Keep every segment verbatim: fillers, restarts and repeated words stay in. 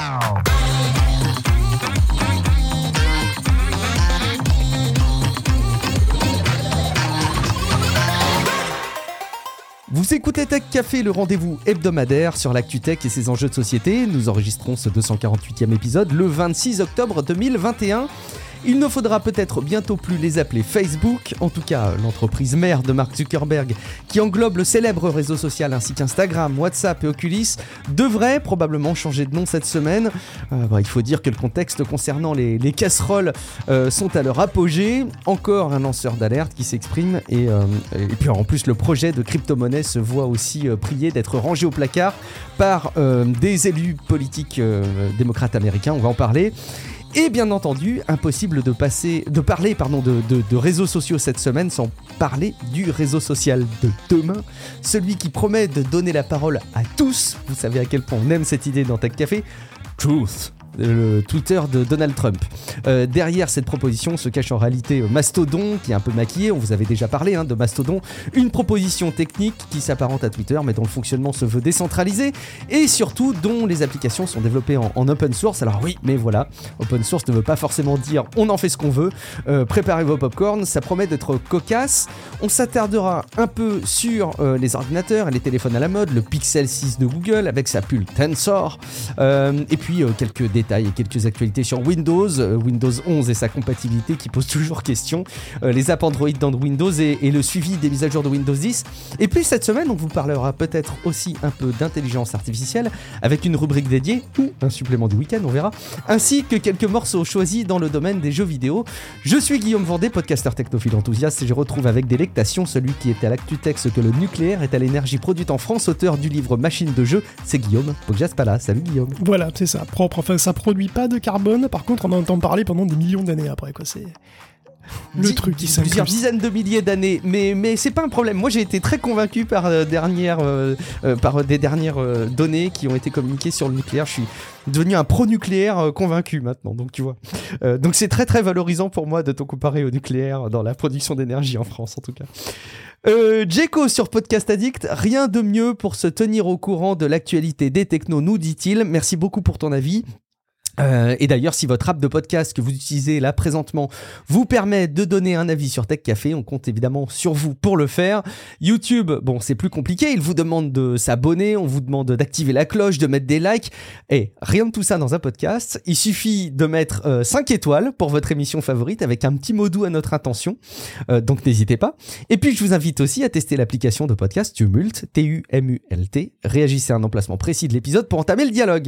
Vous écoutez Tech Café, le rendez-vous hebdomadaire sur l'actu tech et ses enjeux de société. Nous enregistrons ce deux cent quarante-huitième épisode le vingt-six octobre deux mille vingt et un. Il ne faudra peut-être bientôt plus les appeler Facebook, en tout cas l'entreprise mère de Mark Zuckerberg, qui englobe le célèbre réseau social ainsi qu'Instagram, WhatsApp et Oculus, devrait probablement changer de nom cette semaine. Euh, bah, il faut dire que le contexte concernant les, les casseroles euh, sont à leur apogée. Encore un lanceur d'alerte qui s'exprime et, euh, et puis en plus le projet de crypto-monnaie se voit aussi euh, prier d'être rangé au placard par euh, des élus politiques euh, démocrates américains, on va en parler. Et bien entendu, impossible de, passer, de parler pardon, de, de, de réseaux sociaux cette semaine sans parler du réseau social de demain, celui qui promet de donner la parole à tous. Vous savez à quel point on aime cette idée dans Tech Café. Truth, le Twitter de Donald Trump. Euh, derrière cette proposition se cache en réalité Mastodon, qui est un peu maquillé, on vous avait déjà parlé hein, de Mastodon, une proposition technique qui s'apparente à Twitter, mais dont le fonctionnement se veut décentralisé, et surtout dont les applications sont développées en, en open source. Alors oui, mais voilà, open source ne veut pas forcément dire on en fait ce qu'on veut, euh, préparez vos popcorn, ça promet d'être cocasse. On s'attardera un peu sur euh, les ordinateurs et les téléphones à la mode, le Pixel six de Google avec sa pull Tensor, euh, et puis euh, quelques détails et quelques actualités sur Windows, euh, Windows onze et sa compatibilité qui pose toujours question, euh, les apps Android dans Windows et, et le suivi des mises à jour de Windows dix. Et puis cette semaine, on vous parlera peut-être aussi un peu d'intelligence artificielle avec une rubrique dédiée ou un supplément du week-end, on verra, ainsi que quelques morceaux choisis dans le domaine des jeux vidéo. Je suis Guillaume Vendée, podcasteur technophile enthousiaste, et je retrouve avec délectation celui qui était à l'actu tech ce que le nucléaire est à l'énergie produite en France, auteur du livre Machine de jeu, c'est Guillaume Poggiaspala. Salut Guillaume. Voilà, c'est ça, propre, enfin ça produit pas de carbone, par contre on en entend parler pendant des millions d'années après, quoi, c'est le Dix, truc qui plusieurs s'incruste. dizaines de milliers d'années, mais, mais c'est pas un problème. Moi j'ai été très convaincu par, euh, dernière, euh, euh, par des dernières euh, données qui ont été communiquées sur le nucléaire. Je suis devenu un pro-nucléaire euh, convaincu maintenant, donc tu vois. Euh, donc c'est très très valorisant pour moi de te comparer au nucléaire dans la production d'énergie en France en tout cas. Euh, Djeko sur Podcast Addict, rien de mieux pour se tenir au courant de l'actualité des technos, nous dit-il. Merci beaucoup pour ton avis. Euh, et d'ailleurs, si votre app de podcast que vous utilisez là présentement vous permet de donner un avis sur Tech Café, on compte évidemment sur vous pour le faire. YouTube, bon, c'est plus compliqué, il vous demande de s'abonner, on vous demande d'activer la cloche, de mettre des likes, et rien de tout ça dans un podcast. Il suffit de mettre euh, cinq étoiles pour votre émission favorite avec un petit mot doux à notre intention, euh, donc n'hésitez pas. Et puis je vous invite aussi à tester l'application de podcast Tumult, T U M U L T. Réagissez à un emplacement précis de l'épisode pour entamer le dialogue.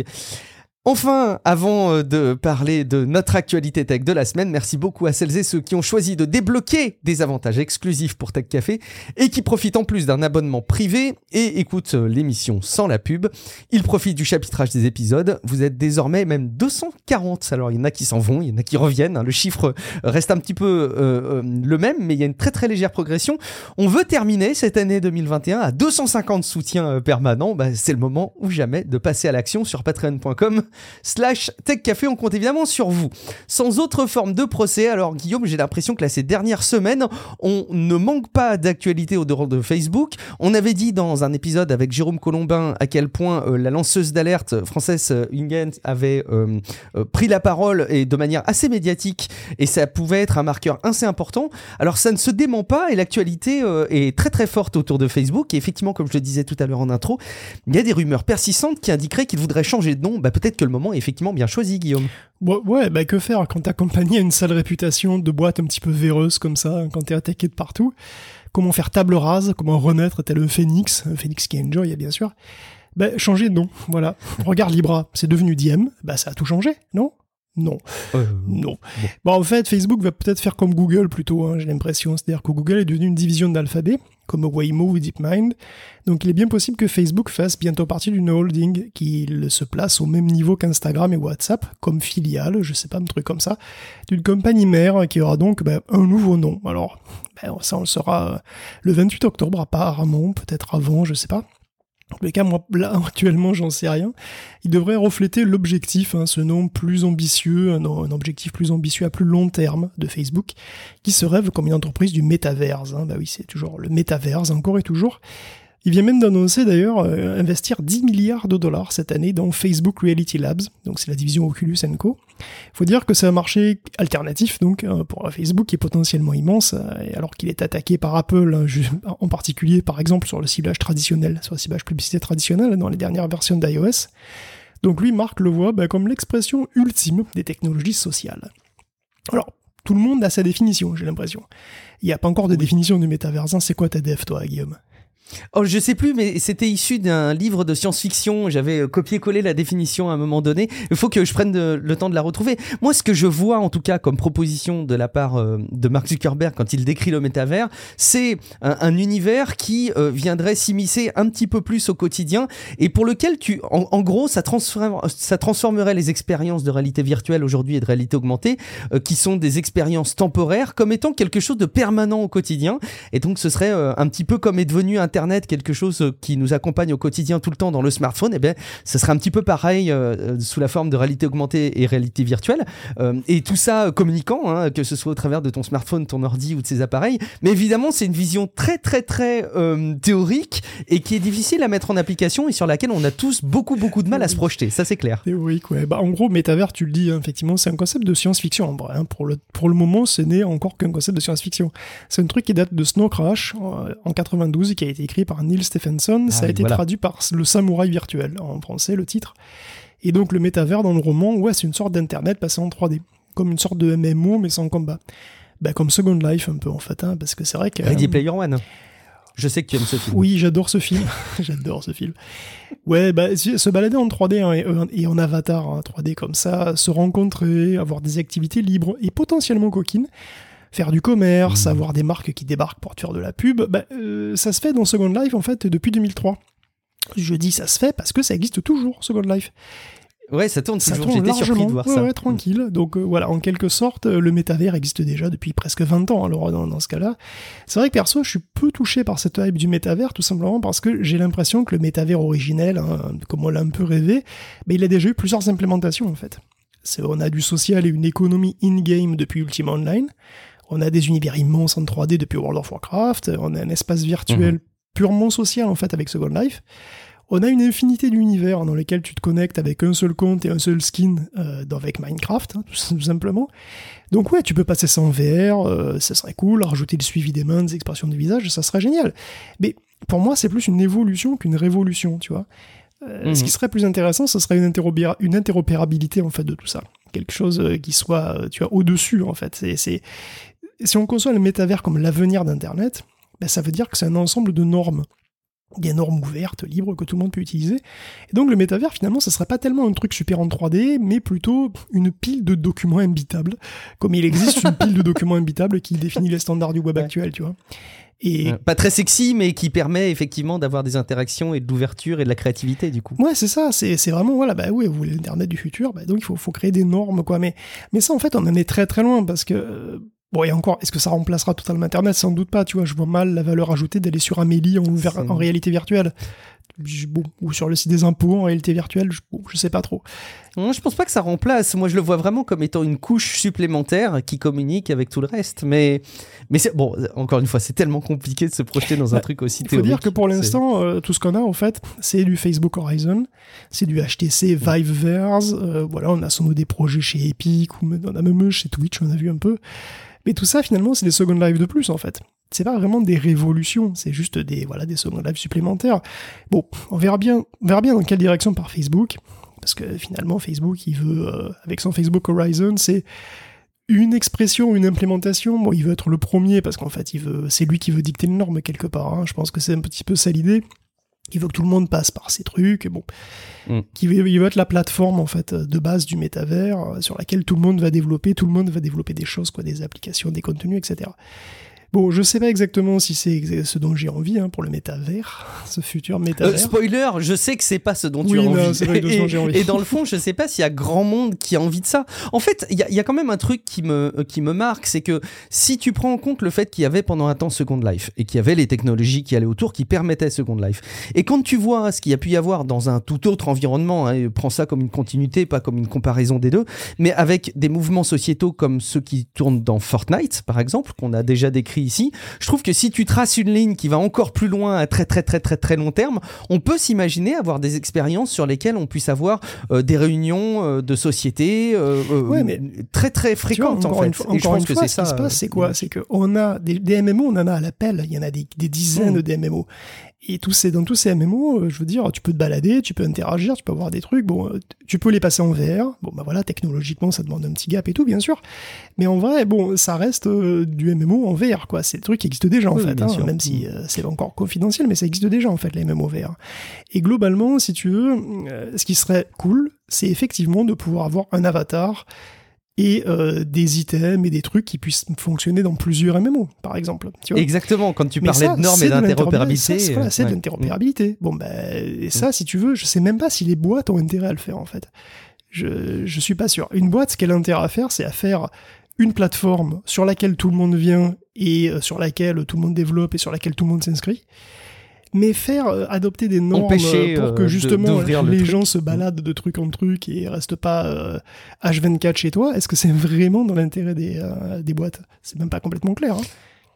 Enfin, avant de parler de notre actualité tech de la semaine, merci beaucoup à celles et ceux qui ont choisi de débloquer des avantages exclusifs pour Tech Café et qui profitent en plus d'un abonnement privé et écoutent l'émission sans la pub. Ils profitent du chapitrage des épisodes. Vous êtes désormais même deux cent quarante. Alors, il y en a qui s'en vont, il y en a qui reviennent. Le chiffre reste un petit peu euh, le même, mais il y a une très très légère progression. On veut terminer cette année deux mille vingt et un à deux cent cinquante soutiens permanents. Bah, c'est le moment ou jamais de passer à l'action sur patreon point com slash Tech Café. On compte évidemment sur vous. Sans autre forme de procès, alors Guillaume, j'ai l'impression que là, ces dernières semaines, on ne manque pas d'actualité au dehors de Facebook. On avait dit dans un épisode avec Jérôme Colombin à quel point euh, la lanceuse d'alerte française euh, Ingen avait euh, euh, pris la parole et de manière assez médiatique, et ça pouvait être un marqueur assez important. Alors ça ne se dément pas et l'actualité euh, est très très forte autour de Facebook, et effectivement, comme je le disais tout à l'heure en intro, il y a des rumeurs persistantes qui indiqueraient qu'il voudrait changer de nom. Bah, peut-être que le moment est effectivement bien choisi, Guillaume. Ouais, ouais, bah que faire quand ta compagnie a une sale réputation de boîte un petit peu véreuse comme ça, quand t'es attaqué de partout? Comment faire table rase? Comment renaître tel un phénix? Un phénix qui enjoy, bien sûr. Bah, changer de nom, voilà. Regarde Libra, c'est devenu Diem, bah ça a tout changé, non? Non. Euh, non. Bon. bon, en fait, Facebook va peut-être faire comme Google plutôt, hein, j'ai l'impression. C'est-à-dire que Google est devenu une division d'Alphabet, comme Waymo ou DeepMind. Donc il est bien possible que Facebook fasse bientôt partie d'une holding qui se place au même niveau qu'Instagram et WhatsApp, comme filiale, je sais pas, un truc comme ça, d'une compagnie mère qui aura donc bah, un nouveau nom. Alors, bah, ça on le saura le vingt-huit octobre apparemment, peut-être avant, je sais pas. En tous les cas, moi, là, actuellement, j'en sais rien. Il devrait refléter l'objectif, hein, ce nom plus ambitieux, un, un objectif plus ambitieux à plus long terme de Facebook, qui se rêve comme une entreprise du métaverse. Hein. Bah oui, c'est toujours le métaverse, encore et toujours. Il vient même d'annoncer d'ailleurs euh, investir dix milliards de dollars cette année dans Facebook Reality Labs, donc c'est la division Oculus and Co. Il faut dire que c'est un marché alternatif donc euh, pour Facebook qui est potentiellement immense, euh, alors qu'il est attaqué par Apple, hein, en particulier par exemple sur le ciblage traditionnel, sur le ciblage publicité traditionnel dans les dernières versions d'iOS. Donc lui, Mark le voit bah, comme l'expression ultime des technologies sociales. Alors, tout le monde a sa définition, j'ai l'impression. Il n'y a pas encore de oui. définition du métaverse. C'est quoi ta déf, toi, Guillaume ? Oh, je sais plus, mais c'était issu d'un livre de science-fiction. J'avais copié-collé la définition à un moment donné. Il faut que je prenne de, le temps de la retrouver. Moi, ce que je vois, en tout cas, comme proposition de la part euh, de Mark Zuckerberg quand il décrit le métavers, c'est un, un univers qui euh, viendrait s'immiscer un petit peu plus au quotidien et pour lequel tu, en, en gros, ça, transforme, ça transformerait les expériences de réalité virtuelle aujourd'hui et de réalité augmentée, euh, qui sont des expériences temporaires, comme étant quelque chose de permanent au quotidien. Et donc, ce serait euh, un petit peu comme est devenu Internet Internet, quelque chose qui nous accompagne au quotidien tout le temps dans le smartphone, eh bien, ce serait un petit peu pareil euh, sous la forme de réalité augmentée et réalité virtuelle. Euh, et tout ça euh, communiquant, hein, que ce soit au travers de ton smartphone, ton ordi ou de ces appareils. Mais évidemment, c'est une vision très, très, très euh, théorique et qui est difficile à mettre en application et sur laquelle on a tous beaucoup, beaucoup de mal à se projeter. Ça, c'est clair. Théorique, ouais. Bah, en gros, métavers, tu le dis, hein, effectivement, c'est un concept de science-fiction en vrai. Hein. Pour, le, pour le moment, ce n'est encore qu'un concept de science-fiction. C'est un truc qui date de Snow Crash en, en quatre-vingt-douze et qui a été écrit par Neil Stephenson, ah, ça a été voilà. traduit par Le Samouraï virtuel, en français, le titre. Et donc le métavers dans le roman, ouais, c'est une sorte d'internet passé en trois D, comme une sorte de M M O mais sans combat. Bah, comme Second Life un peu en fait, hein, parce que c'est vrai que... Ready euh... Player One. Je sais que tu aimes ce film. Oui, j'adore ce film. j'adore ce film. Ouais, bah, se balader en trois D hein, et en avatar hein, trois D comme ça, se rencontrer, avoir des activités libres et potentiellement coquines, faire du commerce, mmh. avoir des marques qui débarquent pour te faire de la pub, bah, euh, ça se fait dans Second Life en fait depuis deux mille trois. Je dis ça se fait parce que ça existe toujours, Second Life. Ouais, ça tourne ça toujours, tourne j'étais largement. surpris de voir ouais, ça. Ouais, tranquille. Mmh. Donc euh, voilà, en quelque sorte, le métavers existe déjà depuis presque vingt ans, alors dans, dans ce cas-là. C'est vrai que perso, je suis peu touché par cette hype du métavers, tout simplement parce que j'ai l'impression que le métavers originel, hein, comme on l'a un peu rêvé, bah, il a déjà eu plusieurs implémentations en fait. C'est, on a du social et une économie in-game depuis Ultima Online. On a des univers immenses en trois D depuis World of Warcraft, on a un espace virtuel mmh. purement social en fait avec Second Life. On a une infinité d'univers dans lesquels tu te connectes avec un seul compte et un seul skin euh, avec Minecraft, hein, tout simplement. Donc ouais, tu peux passer ça en V R, euh, ça serait cool, rajouter le suivi des mains, des expressions de visage, ça serait génial. Mais pour moi, c'est plus une évolution qu'une révolution, tu vois. Euh, mmh. Ce qui serait plus intéressant, ce serait une, interopéra- une interopérabilité en fait de tout ça. Quelque chose euh, qui soit, euh, tu vois, au-dessus en fait. C'est, c'est... Si on conçoit le métavers comme l'avenir d'Internet, ben ça veut dire que c'est un ensemble de normes. Des normes ouvertes, libres, que tout le monde peut utiliser. Et donc le métavers, finalement, ça serait pas tellement un truc super en trois D, mais plutôt une pile de documents imbitables, comme il existe une pile de documents imbitables qui définit les standards du web ouais. actuel, tu vois. Et... Pas très sexy, mais qui permet effectivement d'avoir des interactions et de l'ouverture et de la créativité, du coup. Ouais, c'est ça, c'est, c'est vraiment, voilà, bah oui, vous voulez l'Internet du futur, bah donc il faut, faut créer des normes, quoi. Mais, mais ça, en fait, on en est très très loin, parce que... Euh, Bon, et encore, est-ce que ça remplacera totalement Internet ? Sans doute pas, tu vois, je vois mal la valeur ajoutée d'aller sur Amélie en, ver- en réalité virtuelle. Je, bon, ou sur le site des impôts en réalité virtuelle, je, bon, je sais pas trop. Non, je pense pas que ça remplace. Moi, je le vois vraiment comme étant une couche supplémentaire qui communique avec tout le reste. Mais, mais c'est, bon, encore une fois, c'est tellement compliqué de se projeter dans un bah, truc aussi théorique. Il faut dire que pour l'instant, euh, tout ce qu'on a, en fait, c'est du Facebook Horizon, c'est du H T C Viveverse, euh, voilà, on a sans doute des projets chez Epic, ou on a même chez Twitch, on a vu un peu. Mais tout ça, finalement, c'est des Second Life de plus, en fait. C'est pas vraiment des révolutions, c'est juste des, voilà, des Second Life supplémentaires. Bon, on verra bien, on verra bien dans quelle direction part Facebook, parce que finalement, Facebook, il veut, euh, avec son Facebook Horizon, c'est une expression, une implémentation. Bon, il veut être le premier, parce qu'en fait, il veut, c'est lui qui veut dicter les normes, quelque part. Hein. Je pense que c'est un petit peu ça l'idée. Il veut que tout le monde passe par ces trucs, bon. Mm. Il veut, il veut être la plateforme, en fait, de base du métavers, sur laquelle tout le monde va développer, tout le monde va développer des choses, quoi, des applications, des contenus, et cetera. Bon, je sais pas exactement si c'est ce dont j'ai envie hein, pour le métavers, ce futur métavers. Euh, spoiler, je sais que c'est pas ce dont oui, tu as non, envie. C'est vrai que et, dont j'ai envie. Et dans le fond, je sais pas s'il y a grand monde qui a envie de ça. En fait, il y, y a quand même un truc qui me, qui me marque, c'est que si tu prends en compte le fait qu'il y avait pendant un temps Second Life et qu'il y avait les technologies qui allaient autour qui permettaient Second Life, et quand tu vois ce qu'il y a pu y avoir dans un tout autre environnement, hein, prends ça comme une continuité, pas comme une comparaison des deux, mais avec des mouvements sociétaux comme ceux qui tournent dans Fortnite, par exemple, qu'on a déjà décrit décrit ici. Je trouve que si tu traces une ligne qui va encore plus loin à très très très très très long terme, on peut s'imaginer avoir des expériences sur lesquelles on puisse avoir euh, des réunions euh, de société euh, ouais, mais très très fréquentes vois, en fait. Une fois, Et je pense que fois, c'est ce ça. qui se passe, c'est quoi ? C'est qu'on a des, des M M O, on en a à l'appel. Il y en a des, des dizaines mmh. de M M O. Et tous ces, dans tous ces M M O, je veux dire, tu peux te balader, tu peux interagir, tu peux avoir des trucs. Bon, tu peux les passer en V R. Bon, bah voilà, technologiquement, ça demande un petit gap et tout, bien sûr. Mais en vrai, bon, ça reste euh, du M M O en V R, quoi. C'est des trucs qui existent déjà, en oui, fait. Hein, même si euh, c'est encore confidentiel, mais ça existe déjà, en fait, les M M O V R. Et globalement, si tu veux, euh, ce qui serait cool, c'est effectivement de pouvoir avoir un avatar et euh, des items et des trucs qui puissent fonctionner dans plusieurs M M O, par exemple. Tu vois. Exactement, quand tu Mais parlais ça, de normes et d'interopérabilité. Ça, voilà, c'est ouais. de l'interopérabilité. Bon, ben, et ça, si tu veux, je sais même pas si les boîtes ont intérêt à le faire, en fait. Je, je suis pas sûr. Une boîte, ce qu'elle a intérêt à faire, c'est à faire une plateforme sur laquelle tout le monde vient et euh, sur laquelle tout le monde développe et sur laquelle tout le monde s'inscrit. Mais faire euh, adopter des normes Empêcher, pour que justement de, les gens se baladent de truc en truc et restent pas euh, H vingt-quatre chez toi, est-ce que c'est vraiment dans l'intérêt des, euh, des boîtes ? C'est même pas complètement clair. Hein.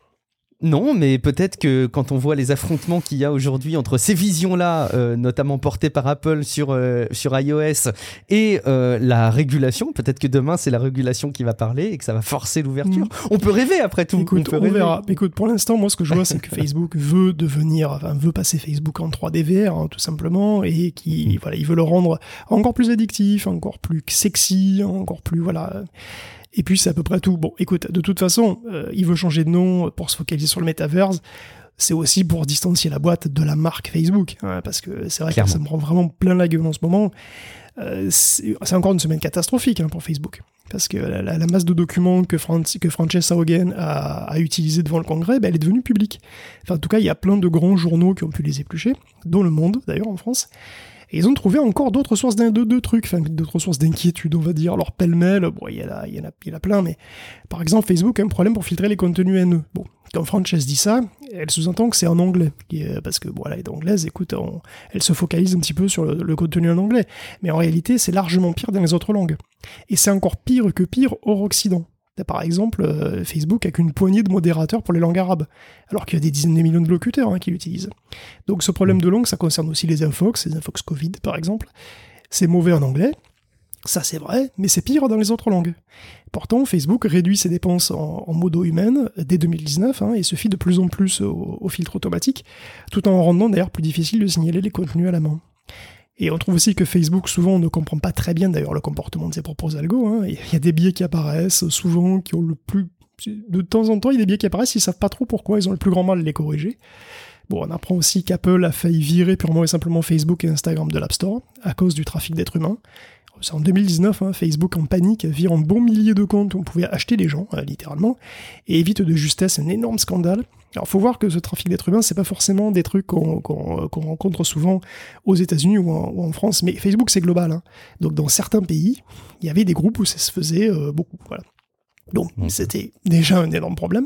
Non, mais peut-être que quand on voit les affrontements qu'il y a aujourd'hui entre ces visions-là, euh, notamment portées par Apple sur, euh, sur iOS, et euh, la régulation, peut-être que demain c'est la régulation qui va parler et que ça va forcer l'ouverture. Mmh. On peut rêver après tout. Écoute, on, peut on rêver. verra. Écoute, pour l'instant, moi ce que je vois, c'est que Facebook veut devenir, enfin, veut passer Facebook en trois D V R, hein, tout simplement, et qui, mmh. voilà, il veut le rendre encore plus addictif, encore plus sexy, encore plus, voilà. Et puis c'est à peu près tout. Bon, écoute, de toute façon, euh, il veut changer de nom pour se focaliser sur le metaverse. C'est aussi pour distancier la boîte de la marque Facebook, hein, parce que c'est vrai Clairement. que ça me rend vraiment plein la gueule en ce moment. Euh, c'est, c'est encore une semaine catastrophique hein, pour Facebook, parce que la, la, la masse de documents que, Fran- que Francesca Haugen a, a utilisé devant le Congrès, ben, elle est devenue publique. Enfin, en tout cas, il y a plein de grands journaux qui ont pu les éplucher, dont Le Monde, d'ailleurs, en France. Et ils ont trouvé encore d'autres sources de, de, de trucs, enfin d'autres sources d'inquiétude, on va dire. Alors pêle-mêle, bon, il y, y, en a, il y en a plein, mais par exemple, Facebook a un problème pour filtrer les contenus haineux. Bon, quand Frances dit ça, elle sous-entend que c'est en anglais, parce que bon, elle est anglaise, écoute, on, elle se focalise un petit peu sur le, le contenu en anglais. Mais en réalité, c'est largement pire dans les autres langues. Et c'est encore pire que pire hors Occident. Par exemple, euh, Facebook a qu'une poignée de modérateurs pour les langues arabes, alors qu'il y a des dizaines de millions de locuteurs hein, qui l'utilisent. Donc ce problème de langue, ça concerne aussi les infox, les infox Covid par exemple. C'est mauvais en anglais, ça c'est vrai, mais c'est pire dans les autres langues. Pourtant, Facebook réduit ses dépenses en, en modo humaine dès deux mille dix-neuf hein, et se fie de plus en plus au, au filtre automatique, tout en rendant d'ailleurs plus difficile de signaler les contenus à la main. Et on trouve aussi que Facebook, souvent, ne comprend pas très bien, d'ailleurs, le comportement de ses propres algos. Hein. Il y a des biais qui apparaissent, souvent, qui ont le plus... De temps en temps, il y a des biais qui apparaissent, ils savent pas trop pourquoi, ils ont le plus grand mal à les corriger. Bon, on apprend aussi qu'Apple a failli virer purement et simplement Facebook et Instagram de l'App Store, à cause du trafic d'êtres humains. C'est en deux mille dix-neuf, hein, Facebook en panique vire un bon millier de comptes où on pouvait acheter les gens, euh, littéralement, et évite de justesse un énorme scandale. Alors faut voir que ce trafic d'êtres humains, c'est pas forcément des trucs qu'on, qu'on, qu'on rencontre souvent aux États-Unis ou en, ou en France, mais Facebook c'est global. Hein. Donc dans certains pays, il y avait des groupes où ça se faisait euh, beaucoup. Voilà. Donc mmh. c'était déjà un énorme problème.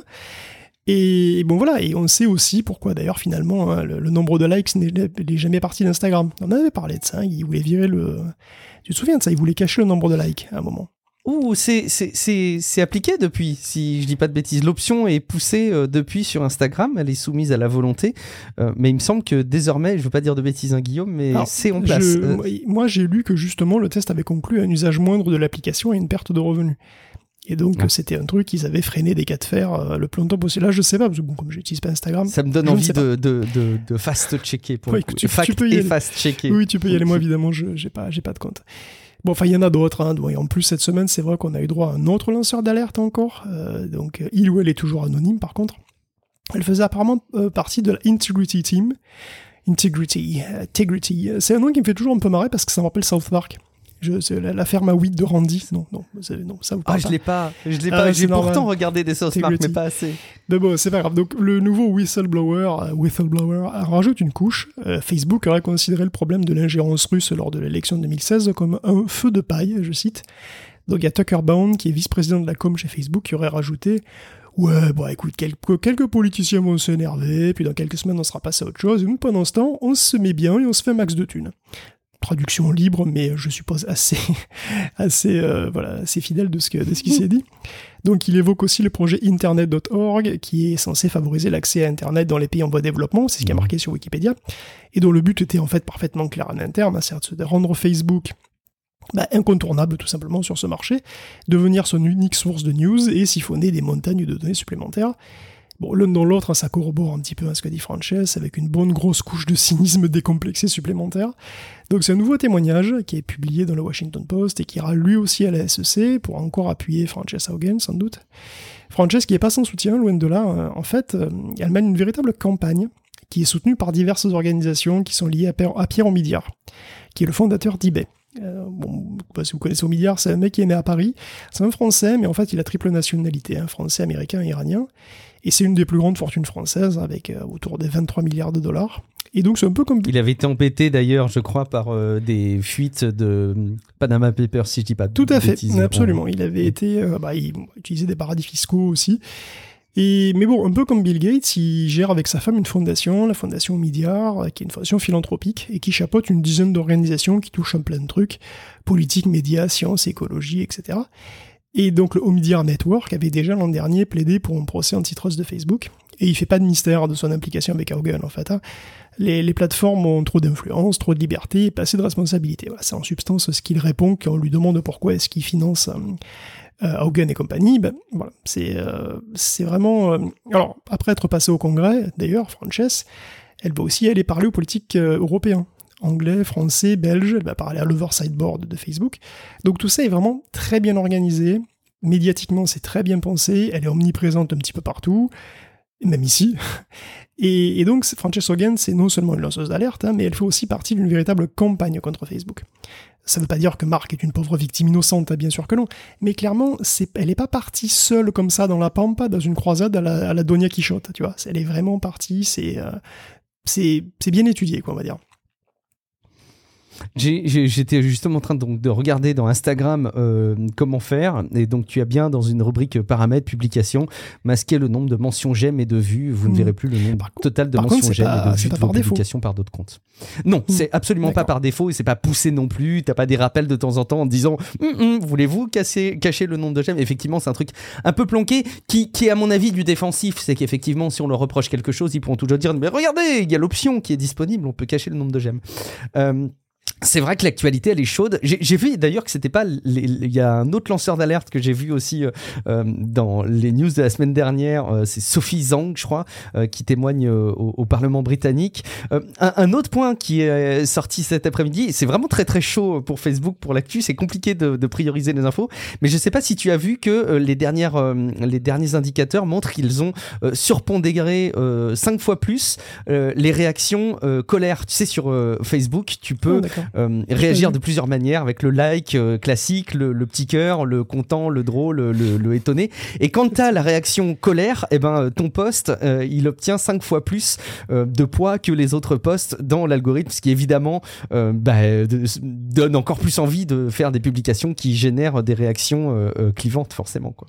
Et bon voilà, et on sait aussi pourquoi d'ailleurs finalement hein, le, le nombre de likes n'est, n'est jamais parti d'Instagram. On avait parlé de ça, hein, il voulait virer le... Tu te souviens de ça, il voulait cacher le nombre de likes à un moment. Ouh, c'est, c'est, c'est, c'est appliqué depuis, si je dis pas de bêtises. L'option est poussée euh, depuis sur Instagram, elle est soumise à la volonté, euh, mais il me semble que désormais, je veux pas dire de bêtises, hein, Guillaume, mais Alors, c'est en place. Je, euh... Moi, j'ai lu que justement, le test avait conclu un usage moindre de l'application et une perte de revenus. Et donc, ah. c'était un truc qu'ils avaient freiné des cas de fer euh, le plus longtemps possible. Là, je sais pas, parce que bon, comme j'utilise pas Instagram... Ça me donne envie de, de, de, de fast-checker pour ouais, le coup. Tu, Fact tu peux y et aller. fast-checker. Oui, tu peux y aller. Moi, évidemment, je j'ai pas, j'ai pas de compte. Bon, enfin, il y en a d'autres. Hein. Et en plus, cette semaine, c'est vrai qu'on a eu droit à un autre lanceur d'alerte encore. Euh, donc, il ou elle est toujours anonyme, par contre. Elle faisait apparemment euh, partie de la Integrity Team. Integrity. Integrity. C'est un nom qui me fait toujours un peu marrer parce que ça me rappelle South Park. Je, c'est la, la ferme à weed de Randy. Non, non, non ça vous parle ah, pas. je l'ai pas. Je l'ai ah, pas. J'ai normal. pourtant regardé des South Park, mais pas assez. Mais bon, c'est pas grave. Donc, le nouveau whistleblower, euh, whistleblower rajoute une couche. Euh, Facebook aurait considéré le problème de l'ingérence russe lors de l'élection de deux mille seize comme un feu de paille, je cite. Donc, il y a Tucker Bound, qui est vice-président de la com chez Facebook, qui aurait rajouté « Ouais, bon, écoute, quelques, quelques politiciens vont s'énerver, puis dans quelques semaines, on sera passé à autre chose, et nous, pendant ce temps, on se met bien et on se fait max de thunes. » traduction libre, mais je suppose assez, assez, euh, voilà, assez fidèle de ce, que, de ce qui s'est dit. Donc il évoque aussi le projet internet point org, qui est censé favoriser l'accès à Internet dans les pays en voie de développement, c'est ce qui est marqué sur Wikipédia, et dont le but était en fait parfaitement clair en interne, c'est de rendre Facebook bah, incontournable tout simplement sur ce marché, devenir son unique source de news et siphonner des montagnes de données supplémentaires. Bon, l'un dans l'autre, ça corrobore un petit peu à ce que dit Frances, avec une bonne grosse couche de cynisme décomplexé supplémentaire. Donc c'est un nouveau témoignage qui est publié dans le Washington Post et qui ira lui aussi à la S E C pour encore appuyer Frances Haugen, sans doute. Frances qui est pas sans soutien, loin de là, en fait, elle mène une véritable campagne qui est soutenue par diverses organisations qui sont liées à Pierre Omidyar, qui est le fondateur d'eBay. Euh, bon, si vous connaissez Omidyar, c'est un mec qui est né à Paris, c'est un Français, mais en fait il a triple nationalité, hein, français, américain et iranien. Et c'est une des plus grandes fortunes françaises, avec euh, autour des vingt-trois milliards de dollars. Et donc c'est un peu comme... Il avait été embêté d'ailleurs, je crois, par euh, des fuites de Panama Papers, si je dis pas de Tout à fait, bêtises. absolument. Il avait été... Euh, bah, il utilisait des paradis fiscaux aussi. Et, mais bon, un peu comme Bill Gates, il gère avec sa femme une fondation, la fondation Omidyar, qui est une fondation philanthropique, et qui chapeaute une dizaine d'organisations qui touchent un plein de trucs, politique, médias, sciences, écologie, et cetera. Et donc le Omidyar Network avait déjà l'an dernier plaidé pour un procès antitrust de Facebook, et il fait pas de mystère de son implication avec Haugen en fait. Hein. Les, les plateformes ont trop d'influence, trop de liberté et pas assez de responsabilité. Voilà, c'est en substance ce qu'il répond quand on lui demande pourquoi est-ce qu'il finance euh, euh, Haugen et compagnie. Ben, voilà, c'est, euh, c'est vraiment... Euh... Alors, après être passé au Congrès, d'ailleurs, Frances, elle va aussi aller parler aux politiques euh, européens. Anglais, français, belge, elle va parler à l'oversight board de Facebook. Donc tout ça est vraiment très bien organisé, médiatiquement c'est très bien pensé, elle est omniprésente un petit peu partout, même ici. Et, et donc Frances Haugen, c'est non seulement une lanceuse d'alerte, hein, mais elle fait aussi partie d'une véritable campagne contre Facebook. Ça veut pas dire que Mark est une pauvre victime innocente, bien sûr que non, mais clairement, c'est, elle est pas partie seule comme ça dans la pampa, dans une croisade à la, à la Donia Quichotte, tu vois. Elle est vraiment partie, c'est, euh, c'est, c'est bien étudié, quoi, on va dire. J'ai, j'ai, j'étais justement en train de, donc, de regarder dans Instagram euh, comment faire, et donc tu as bien dans une rubrique paramètres, publication, masquer le nombre de mentions j'aime et de vues, vous mmh. ne verrez plus le nombre par total de mentions j'aime et de vues de vos publications par d'autres comptes. Non, mmh. c'est absolument D'accord. pas par défaut, et c'est pas poussé non plus, t'as pas des rappels de temps en temps en disant hm, hm, voulez-vous casser, cacher le nombre de j'aime. Effectivement, c'est un truc un peu planqué, qui, qui est à mon avis du défensif, c'est qu'effectivement si on leur reproche quelque chose, ils pourront toujours dire mais regardez, il y a l'option qui est disponible, on peut cacher le nombre de j'aime. Euh, C'est vrai que l'actualité elle est chaude. J'ai, j'ai vu d'ailleurs que c'était pas. Il y a un autre lanceur d'alerte que j'ai vu aussi euh, dans les news de la semaine dernière. Euh, c'est Sophie Zhang, je crois, euh, qui témoigne euh, au, au Parlement britannique. Euh, un, un autre point qui est sorti cet après-midi. C'est vraiment très très chaud pour Facebook, pour l'actu. C'est compliqué de, de prioriser les infos. Mais je sais pas si tu as vu que euh, les dernières euh, les derniers indicateurs montrent qu'ils ont euh, surpondéré euh, cinq fois plus euh, les réactions euh, colère. Tu sais sur euh, Facebook, tu peux oh, Euh, réagir de plusieurs manières avec le like euh, classique, le, le petit cœur, le content, le drôle, le, le, le étonné. Et quand t'as la réaction colère, eh ben ton post euh, il obtient cinq fois plus euh, de poids que les autres posts dans l'algorithme, ce qui évidemment euh, bah, de, donne encore plus envie de faire des publications qui génèrent des réactions euh, euh, clivantes forcément quoi.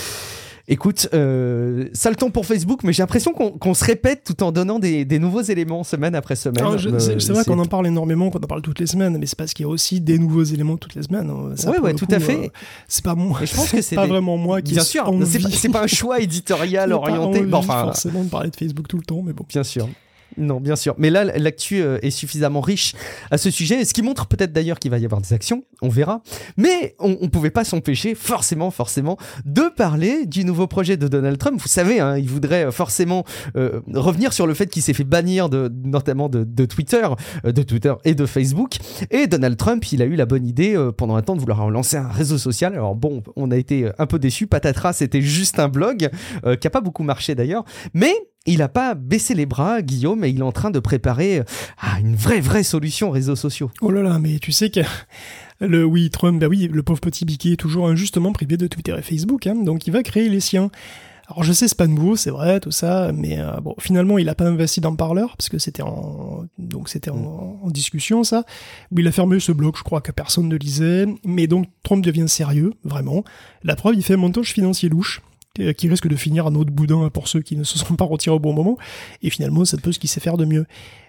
Écoute, euh, sale temps pour Facebook, mais j'ai l'impression qu'on, qu'on se répète tout en donnant des, des nouveaux éléments semaine après semaine. Alors, je, euh, c'est, c'est vrai c'est... qu'on en parle énormément, qu'on en parle toutes les semaines, mais c'est parce qu'il y a aussi des nouveaux éléments toutes les semaines. Ça, ouais, ouais, tout coup, à fait. Euh, c'est pas moi. Et je pense que c'est pas des... vraiment moi qui. Bien sûr, c'est pas, c'est pas un choix éditorial orienté. Pas bon, enfin, forcément de parler de Facebook tout le temps, mais bon. Bien sûr. Non, bien sûr. Mais là, l'actu est suffisamment riche à ce sujet, ce qui montre peut-être d'ailleurs qu'il va y avoir des actions, on verra. Mais on ne pouvait pas s'empêcher, forcément, forcément, de parler du nouveau projet de Donald Trump. Vous savez, hein, il voudrait forcément euh, revenir sur le fait qu'il s'est fait bannir, de, notamment de, de Twitter, euh, de Twitter et de Facebook. Et Donald Trump, il a eu la bonne idée euh, pendant un temps de vouloir lancer un réseau social. Alors bon, on a été un peu déçus. Patatras, c'était juste un blog euh, qui n'a pas beaucoup marché d'ailleurs. Mais il n'a pas baissé les bras, Guillaume, et il est en train de préparer ah, une vraie, vraie solution réseaux sociaux. Oh là là, mais tu sais que le oui, Trump, bah oui, le pauvre petit biquet est toujours injustement privé de Twitter et Facebook, hein, donc il va créer les siens. Alors je sais, c'est pas nouveau, c'est vrai, tout ça, mais euh, bon, finalement, il a pas investi dans Parler, parce que c'était en, donc c'était en, en discussion, ça. Il a fermé ce blog, je crois que personne ne lisait, mais donc Trump devient sérieux, vraiment. La preuve, il fait un montage financier louche, qui risque de finir en eau de boudin pour ceux qui ne se sont pas retirés au bon moment, et finalement c'est un peu ce qu'il sait faire de mieux.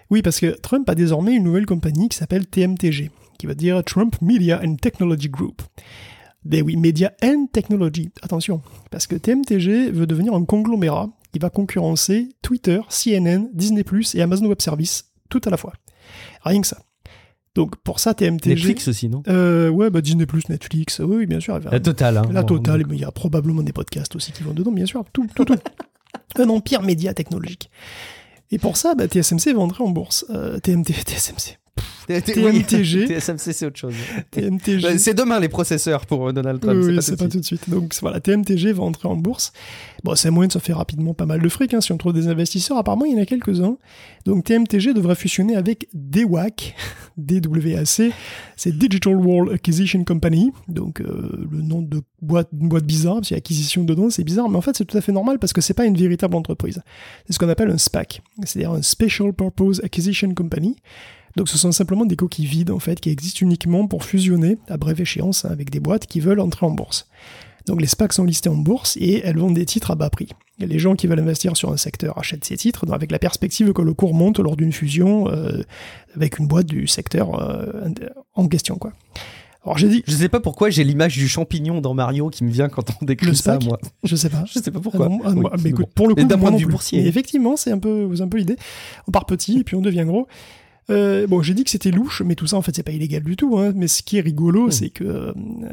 Oui, parce que Trump a désormais une nouvelle compagnie qui s'appelle T M T G, qui veut dire Trump Media and Technology Group. Ben oui, Media and Technology, attention, parce que T M T G veut devenir un conglomérat qui va concurrencer Twitter, C N N, Disney plus, et Amazon Web Services, tout à la fois. Rien que ça. Donc pour ça, T M T G... Netflix aussi, non euh, Ouais, bah Disney plus, Netflix, oui, oui, bien sûr. La totale. Hein, la bon, totale, bon. mais il y a probablement des podcasts aussi qui vont dedans, bien sûr, tout, tout, tout. Un empire média technologique. Et pour ça, bah, T S M C vendrait en bourse. Euh, T M T, T S M C. T M T G. T S M C, c'est autre chose. T M T G. C'est demain les processeurs pour Donald Trump. Oui, c'est, pas, c'est tout pas tout de suite. Donc voilà, T M T G va entrer en bourse. Bon, c'est un moyen de se faire rapidement pas mal de fric. Hein, si on trouve des investisseurs, apparemment il y en a quelques-uns. Donc T M T G devrait fusionner avec D W A C. D W A C, c'est Digital World Acquisition Company. Donc euh, le nom de boîte, une boîte bizarre, parce qu'il y a acquisition dedans, c'est bizarre. Mais en fait, c'est tout à fait normal parce que c'est pas une véritable entreprise. C'est ce qu'on appelle un SPAC. C'est-à-dire un Special Purpose Acquisition Company. Donc ce sont simplement des coquilles vides en fait qui existent uniquement pour fusionner à brève échéance avec des boîtes qui veulent entrer en bourse. Donc les SPAC sont listées en bourse et elles vendent des titres à bas prix. Et les gens qui veulent investir sur un secteur achètent ces titres avec la perspective que le cours monte lors d'une fusion euh, avec une boîte du secteur euh, en question, quoi. Alors j'ai dit... Je sais pas pourquoi j'ai l'image du champignon dans Mario qui me vient quand on décrit le ça, SPAC, moi. Je sais pas. Je sais pas pourquoi. Ah non, ah, oui, moi, mais écoute, bon. pour le coup, et d'un moi point de non vue plus. boursier. Mais effectivement, c'est un peu, c'est un peu l'idée. On part petit et puis on devient gros. Euh, bon, j'ai dit que c'était louche, mais tout ça, en fait, c'est pas illégal du tout. Hein. Mais ce qui est rigolo, mmh. c'est que euh,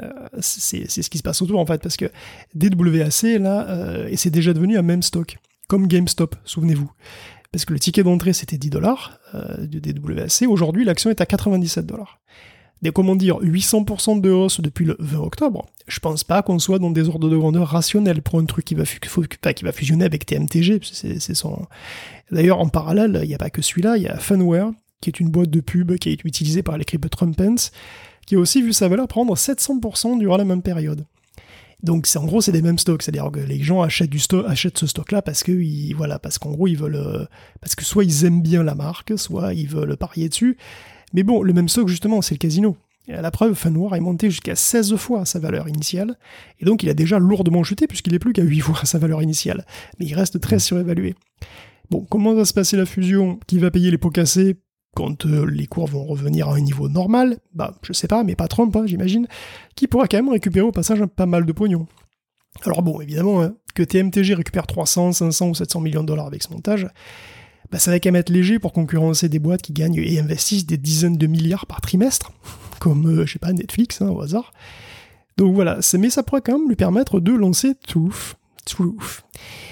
c'est, c'est ce qui se passe autour, en fait, parce que D W A C, là, euh, et c'est déjà devenu un même stock, comme GameStop, souvenez-vous. Parce que le ticket d'entrée, c'était dix dollars euh, de D W A C. Aujourd'hui, l'action est à quatre-vingt-dix-sept dollars. Et comment dire, huit cents pour cent de hausse depuis le vingt octobre. Je pense pas qu'on soit dans des ordres de grandeur rationnels pour un truc qui va, fu- qui va fusionner avec T M T G. C'est, c'est son... D'ailleurs, en parallèle, il n'y a pas que celui-là, il y a Funware, qui est une boîte de pub qui est utilisée par l'équipe de Trumpens, qui a aussi vu sa valeur prendre sept cents pour cent durant la même période. Donc c'est, en gros, c'est des mêmes stocks, c'est-à-dire que les gens achètent, du stock, achètent ce stock-là parce que, ils, voilà, parce qu'en gros, ils veulent, euh, parce que soit ils aiment bien la marque, soit ils veulent parier dessus. Mais bon, le même stock, justement, c'est le casino. Et à la preuve, Funware est monté jusqu'à seize fois sa valeur initiale, et donc il a déjà lourdement chuté puisqu'il est plus qu'à huit fois sa valeur initiale. Mais il reste très surévalué. Bon, comment va se passer la fusion? Qui va payer les pots cassés quand euh, les cours vont revenir à un niveau normal? Bah, je sais pas, mais pas Trump, hein, j'imagine, qui pourra quand même récupérer au passage un pas mal de pognon. Alors bon, évidemment, hein, que T M T G récupère trois cents, cinq cents ou sept cents millions de dollars avec ce montage, bah ça va quand même être léger pour concurrencer des boîtes qui gagnent et investissent des dizaines de milliards par trimestre, comme, euh, je sais pas, Netflix, hein, au hasard. Donc voilà, mais ça pourrait quand même lui permettre de lancer Truth. Truth.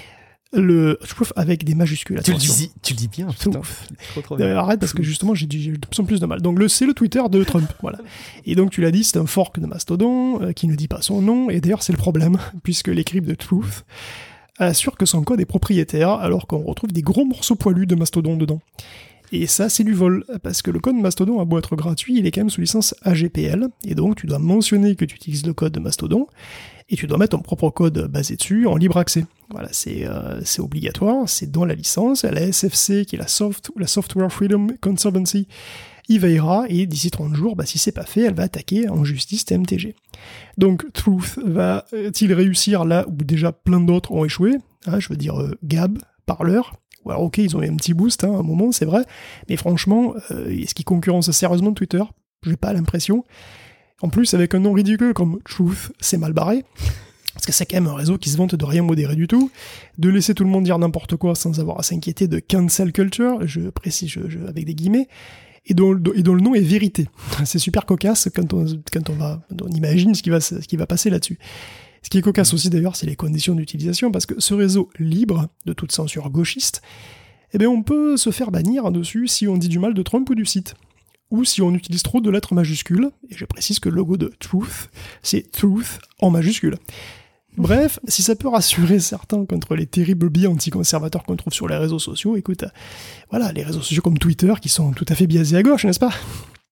Le Truth avec des majuscules, Tu le, attention. dis, tu le dis bien, putain. Trop, trop Euh, bien. arrête parce que justement j'ai, j'ai de plus en plus de mal. Donc le, c'est le Twitter de Trump, voilà. Et donc tu l'as dit, c'est un fork de Mastodon euh, qui ne dit pas son nom, et d'ailleurs c'est le problème, puisque les cryptes de Truth assurent que son code est propriétaire, alors qu'on retrouve des gros morceaux poilus de Mastodon dedans. Et ça, c'est du vol, parce que le code Mastodon a beau être gratuit, il est quand même sous licence A G P L, et donc tu dois mentionner que tu utilises le code de Mastodon, et tu dois mettre ton propre code basé dessus en libre accès. Voilà, c'est, euh, c'est obligatoire, c'est dans la licence, la S F C, qui est la, soft, la Software Freedom Conservancy, y veillera, et d'ici trente jours, bah, si c'est pas fait, elle va attaquer en justice T M T G. Donc, Truth va-t-il réussir là où déjà plein d'autres ont échoué, hein, je veux dire euh, Gab, Parler. Alors ok, ils ont eu un petit boost, hein, à un moment, c'est vrai, mais franchement, euh, est-ce qu'ils concurrencent sérieusement Twitter? J'ai pas l'impression. En plus, avec un nom ridicule comme Truth, c'est mal barré, parce que c'est quand même un réseau qui se vante de rien modérer du tout, de laisser tout le monde dire n'importe quoi sans avoir à s'inquiéter de cancel culture, je précise je, je, avec des guillemets, et dont, et dont le nom est vérité. C'est super cocasse quand on, quand on, va, on imagine ce qui va, ce qui va passer là-dessus. Ce qui est cocasse aussi d'ailleurs, c'est les conditions d'utilisation, parce que ce réseau libre de toute censure gauchiste, eh bien on peut se faire bannir dessus si on dit du mal de Trump ou du site. Ou si on utilise trop de lettres majuscules, et je précise que le logo de Truth, c'est Truth en majuscule. Bref, si ça peut rassurer certains contre les terribles biais anticonservateurs qu'on trouve sur les réseaux sociaux, écoute, voilà, les réseaux sociaux comme Twitter qui sont tout à fait biaisés à gauche, n'est-ce pas ?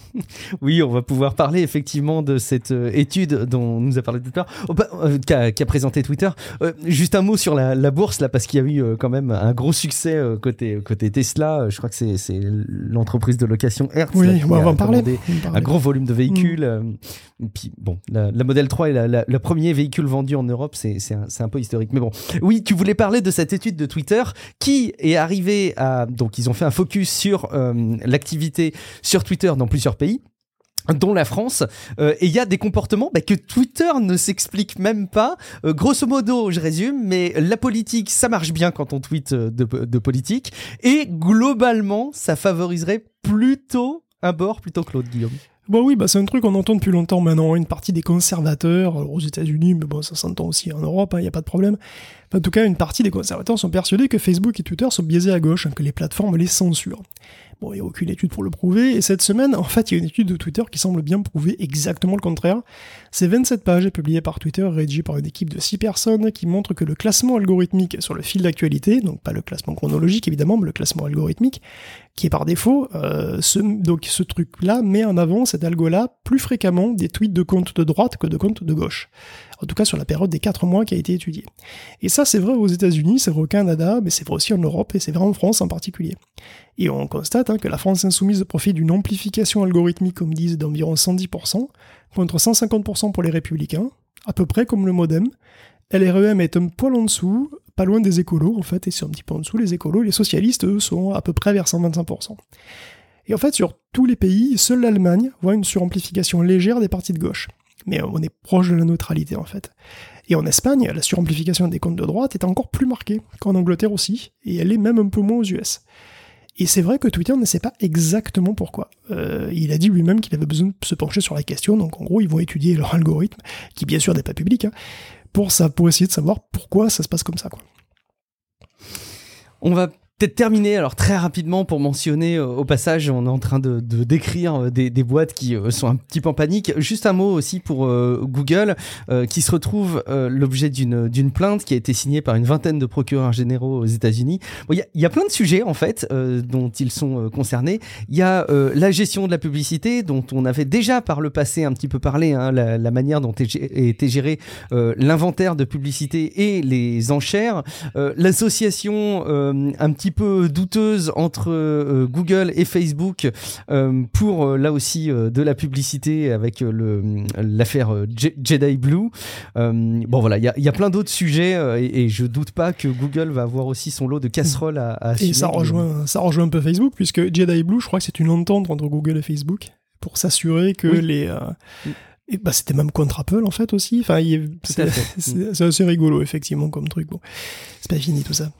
Oui, on va pouvoir parler effectivement de cette euh, étude dont on nous a parlé tout à l'heure, oh, bah, euh, qu'a, qu'a présenté Twitter. Euh, juste un mot sur la, la bourse là, parce qu'il y a eu euh, quand même un gros succès euh, côté côté Tesla. Euh, je crois que c'est c'est l'entreprise de location Hertz. Oui, là, qui on va a en parler. commandé un gros volume de véhicules. Mmh. Euh, et puis bon, la, la Model trois est la, la, le premier véhicule vendu en Europe. C'est c'est un, c'est un peu historique. Mais bon, oui, tu voulais parler de cette étude de Twitter qui est arrivée à, donc ils ont fait un focus sur euh, l'activité sur Twitter dans plusieurs pays, dont la France, euh, et il y a des comportements bah, que Twitter ne s'explique même pas. Euh, grosso modo, je résume, mais la politique, ça marche bien quand on tweet de, de politique, et globalement, ça favoriserait plutôt un bord plutôt que l'autre, Guillaume. Bon oui, bah c'est un truc qu'on entend depuis longtemps maintenant, une partie des conservateurs, alors aux États-Unis, mais bon ça s'entend aussi en Europe, il hein, n'y a pas de problème. En tout cas, une partie des conservateurs sont persuadés que Facebook et Twitter sont biaisés à gauche, hein, que les plateformes les censurent. Bon, il n'y a aucune étude pour le prouver, et cette semaine, en fait, il y a une étude de Twitter qui semble bien prouver exactement le contraire. C'est vingt-sept pages publiées par Twitter, rédigées par une équipe de six personnes, qui montrent que le classement algorithmique sur le fil d'actualité, donc pas le classement chronologique évidemment, mais le classement algorithmique, qui est par défaut, euh, ce, donc ce truc-là met en avant, cet algo-là, plus fréquemment des tweets de comptes de droite que de comptes de gauche. En tout cas sur la période des quatre mois qui a été étudiée. Et ça c'est vrai aux États-Unis, c'est vrai au Canada, mais c'est vrai aussi en Europe, et c'est vrai en France en particulier. Et on constate hein, que la France insoumise profite d'une amplification algorithmique, comme disent, d'environ cent dix pour cent, contre cent cinquante pour cent pour les Républicains, à peu près comme le Modem. L R E M est un poil en dessous, pas loin des écolos en fait, et c'est un petit peu en dessous les écolos, les socialistes eux sont à peu près vers cent vingt-cinq pour cent. Et en fait sur tous les pays, seule l'Allemagne voit une suramplification légère des partis de gauche. Mais on est proche de la neutralité en fait. Et en Espagne, la suramplification des comptes de droite est encore plus marquée qu'en Angleterre aussi, et elle est même un peu moins aux U S. Et c'est vrai que Twitter ne sait pas exactement pourquoi. Euh, il a dit lui-même qu'il avait besoin de se pencher sur la question, donc en gros ils vont étudier leur algorithme, qui bien sûr n'est pas public, hein, pour, ça, pour essayer de savoir pourquoi ça se passe comme ça, quoi. On va peut-être terminer alors très rapidement pour mentionner euh, au passage, on est en train de, de décrire euh, des, des boîtes qui euh, sont un petit peu en panique. Juste un mot aussi pour euh, Google euh, qui se retrouve euh, l'objet d'une d'une plainte qui a été signée par une vingtaine de procureurs généraux aux États-Unis. Bon, il y a, y a plein de sujets en fait euh, dont ils sont euh, concernés. Il y a euh, la gestion de la publicité dont on avait déjà par le passé un petit peu parlé, hein, la, la manière dont était géré euh, l'inventaire de publicité et les enchères. Euh, l'association euh, un petit peu douteuse entre euh, Google et Facebook euh, pour euh, là aussi euh, de la publicité avec euh, le l'affaire euh, J- Jedi Blue. Euh, bon voilà, il y a, y a plein d'autres sujets euh, et, et je doute pas que Google va avoir aussi son lot de casseroles à, à assumer. Et ça rejoint, ça rejoint un peu Facebook, puisque Jedi Blue, je crois que c'est une entente entre Google et Facebook pour s'assurer que oui. les... Euh, Et bah c'était même contre Apple en fait aussi. Enfin, il est, c'est, c'est, c'est assez rigolo effectivement comme truc. Bon, c'est pas fini tout ça.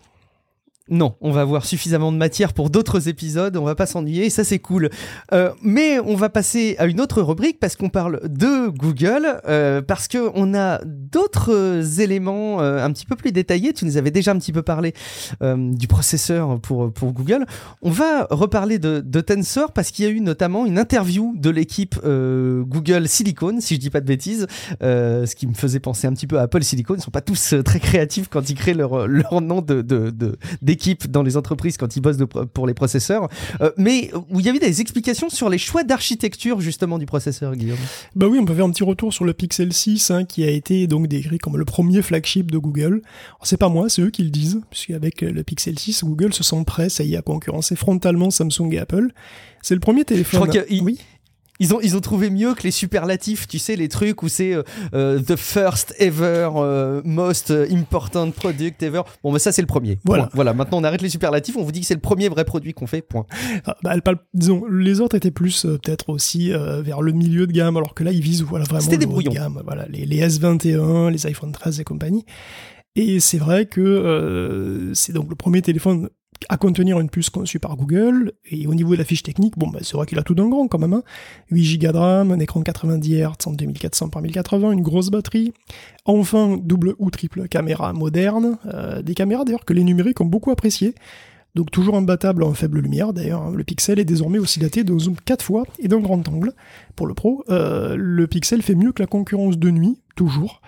Non, on va avoir suffisamment de matière pour d'autres épisodes, on va pas s'ennuyer, et ça c'est cool. Euh, mais on va passer à une autre rubrique parce qu'on parle de Google, euh, parce que on a d'autres éléments euh, un petit peu plus détaillés. Tu nous avais déjà un petit peu parlé euh, du processeur pour pour Google. On va reparler de, de Tensor parce qu'il y a eu notamment une interview de l'équipe euh, Google Silicon, si je dis pas de bêtises, euh, ce qui me faisait penser un petit peu à Apple Silicon. Ils sont pas tous euh, très créatifs quand ils créent leur leur nom de de, de d'équipe dans les entreprises quand ils bossent de, pour les processeurs, euh, mais où il y avait des explications sur les choix d'architecture justement du processeur, Guillaume. Bah oui, on peut faire un petit retour sur le Pixel six hein, qui a été donc décrit comme le premier flagship de Google. Alors, c'est pas moi, c'est eux qui le disent, puisqu'avec le Pixel six, Google se sent prêt, ça y est, à concurrencer frontalement Samsung et Apple. C'est le premier téléphone. Je crois qu'il... Oui. Ils ont, ils ont trouvé mieux que les superlatifs, tu sais, les trucs où c'est euh, the first ever, euh, most important product ever. Bon, mais ça, c'est le premier. Voilà. Point. Voilà. Maintenant, on arrête les superlatifs, on vous dit que c'est le premier vrai produit qu'on fait, point. Ah, bah, disons, les autres étaient plus euh, peut-être aussi euh, vers le milieu de gamme, alors que là, ils visent voilà, vraiment le haut de gamme. Voilà, les, les S vingt et un, les iPhone treize et compagnie. Et c'est vrai que euh, c'est donc le premier téléphone à contenir une puce conçue par Google, et au niveau de la fiche technique, bon bah c'est vrai qu'il a tout d'un grand quand même, hein. huit giga de RAM, un écran quatre-vingt-dix hertz en deux mille quatre cents par mille quatre-vingts, une grosse batterie, enfin double ou triple caméra moderne, euh, des caméras d'ailleurs que les numériques ont beaucoup appréciées, donc toujours imbattable en faible lumière d'ailleurs, hein. Le Pixel est désormais aussi daté d'un zoom quatre fois et d'un grand angle. Pour le Pro, euh, le Pixel fait mieux que la concurrence de nuit, toujours.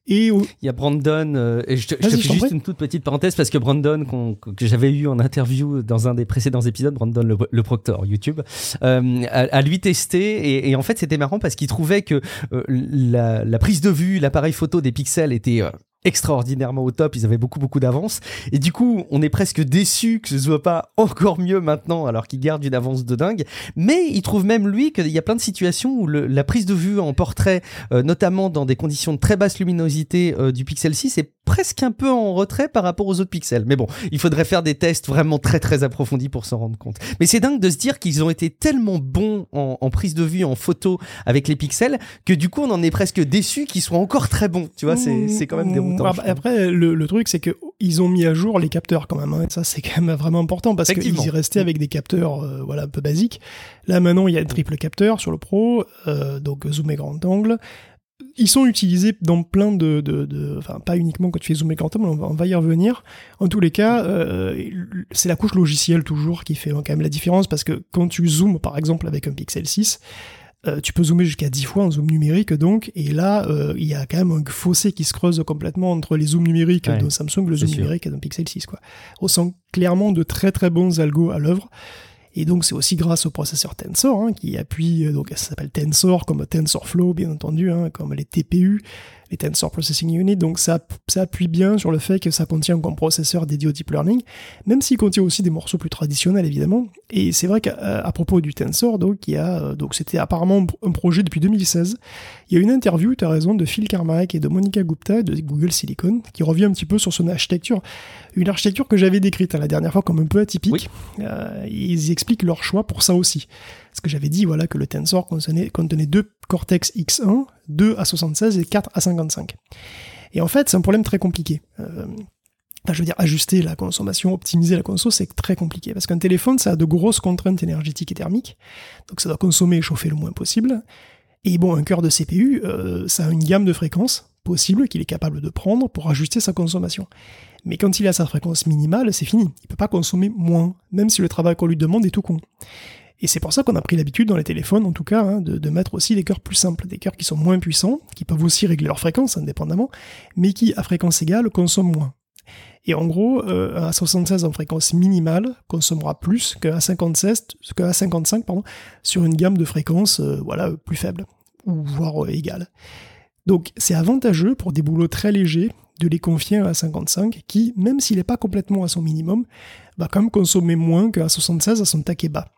Et au... Il y a Brandon, euh, et je te, je te fais juste prie. Une toute petite parenthèse parce que Brandon, qu'on, que j'avais eu en interview dans un des précédents épisodes, Brandon le, le Proctor, YouTube, euh, a, a lui testé et, et en fait c'était marrant parce qu'il trouvait que euh, la, la prise de vue, l'appareil photo des pixels était euh, extraordinairement au top, ils avaient beaucoup beaucoup d'avance et du coup on est presque déçu que ce soit pas encore mieux maintenant alors qu'ils gardent une avance de dingue, mais il trouve même lui qu'il y a plein de situations où le, la prise de vue en portrait, euh, notamment dans des conditions de très basse luminosité euh, du Pixel six est presque un peu en retrait par rapport aux autres pixels, mais bon, il faudrait faire des tests vraiment très très approfondis pour s'en rendre compte. Mais c'est dingue de se dire qu'ils ont été tellement bons en, en prise de vue, en photo avec les pixels, que du coup on en est presque déçu qu'ils soient encore très bons, tu vois, c'est, c'est quand même déroutant. Après, le, le truc, c'est qu'ils ont mis à jour les capteurs quand même. Hein. Ça, c'est quand même vraiment important parce qu'ils y restaient avec des capteurs euh, voilà, un peu basiques. Là, maintenant, il y a le triple capteur sur le Pro, euh, donc zoom et grand angle. Ils sont utilisés dans plein de, de, de... Enfin, pas uniquement quand tu fais zoom et grand angle, on va, on va y revenir. En tous les cas, euh, c'est la couche logicielle toujours qui fait quand même la différence parce que quand tu zoomes, par exemple, avec un Pixel six... Euh, tu peux zoomer jusqu'à dix fois en zoom numérique donc, et là euh, il y a quand même un fossé qui se creuse complètement entre les zooms numériques ouais, de Samsung et le zoom sûr. numérique d'un Pixel six quoi. On sent clairement de très très bons algos à l'œuvre, et donc c'est aussi grâce au processeur Tensor hein, qui appuie, donc ça s'appelle Tensor comme TensorFlow bien entendu, hein, comme les T P U, les Tensor Processing Unit, donc ça, ça appuie bien sur le fait que ça contient un processeur dédié au deep learning, même s'il contient aussi des morceaux plus traditionnels évidemment. Et c'est vrai qu'à à propos du Tensor, donc, il y a, donc c'était apparemment un projet depuis deux mille seize. Il y a une interview, tu as raison, de Phil Carmack et de Monica Gupta de Google Silicon qui revient un petit peu sur son architecture, une architecture que j'avais décrite hein, la dernière fois comme un peu atypique. Oui. Euh, ils expliquent leur choix pour ça aussi. Parce que j'avais dit voilà, que le Tensor contenait, contenait deux Cortex X un, deux A soixante-seize et quatre A cinquante-cinq. Et en fait, c'est un problème très compliqué. Euh, enfin, je veux dire, ajuster la consommation, optimiser la conso, c'est très compliqué. Parce qu'un téléphone, ça a de grosses contraintes énergétiques et thermiques. Donc ça doit consommer et chauffer le moins possible. Et bon, un cœur de C P U, euh, ça a une gamme de fréquences possibles qu'il est capable de prendre pour ajuster sa consommation. Mais quand il a sa fréquence minimale, c'est fini. Il peut pas consommer moins, même si le travail qu'on lui demande est tout con. Et c'est pour ça qu'on a pris l'habitude dans les téléphones, en tout cas, hein, de, de mettre aussi des cœurs plus simples, des cœurs qui sont moins puissants, qui peuvent aussi régler leur fréquence indépendamment, mais qui, à fréquence égale, consomment moins. Et en gros, euh, un A soixante-seize en fréquence minimale consommera plus qu'un A cinquante-seize, qu'un A cinquante-cinq pardon, sur une gamme de fréquences euh, voilà, plus faible, ou voire euh, égale. Donc c'est avantageux pour des boulots très légers de les confier à un A cinquante-cinq qui, même s'il n'est pas complètement à son minimum, va quand même consommer moins qu'un A soixante-seize à son taquet bas.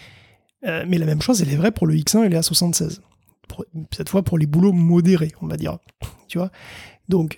Euh, mais la même chose, elle est vraie pour le X un et les A soixante-seize. Pour, cette fois pour les boulots modérés, on va dire. Tu vois ? Donc,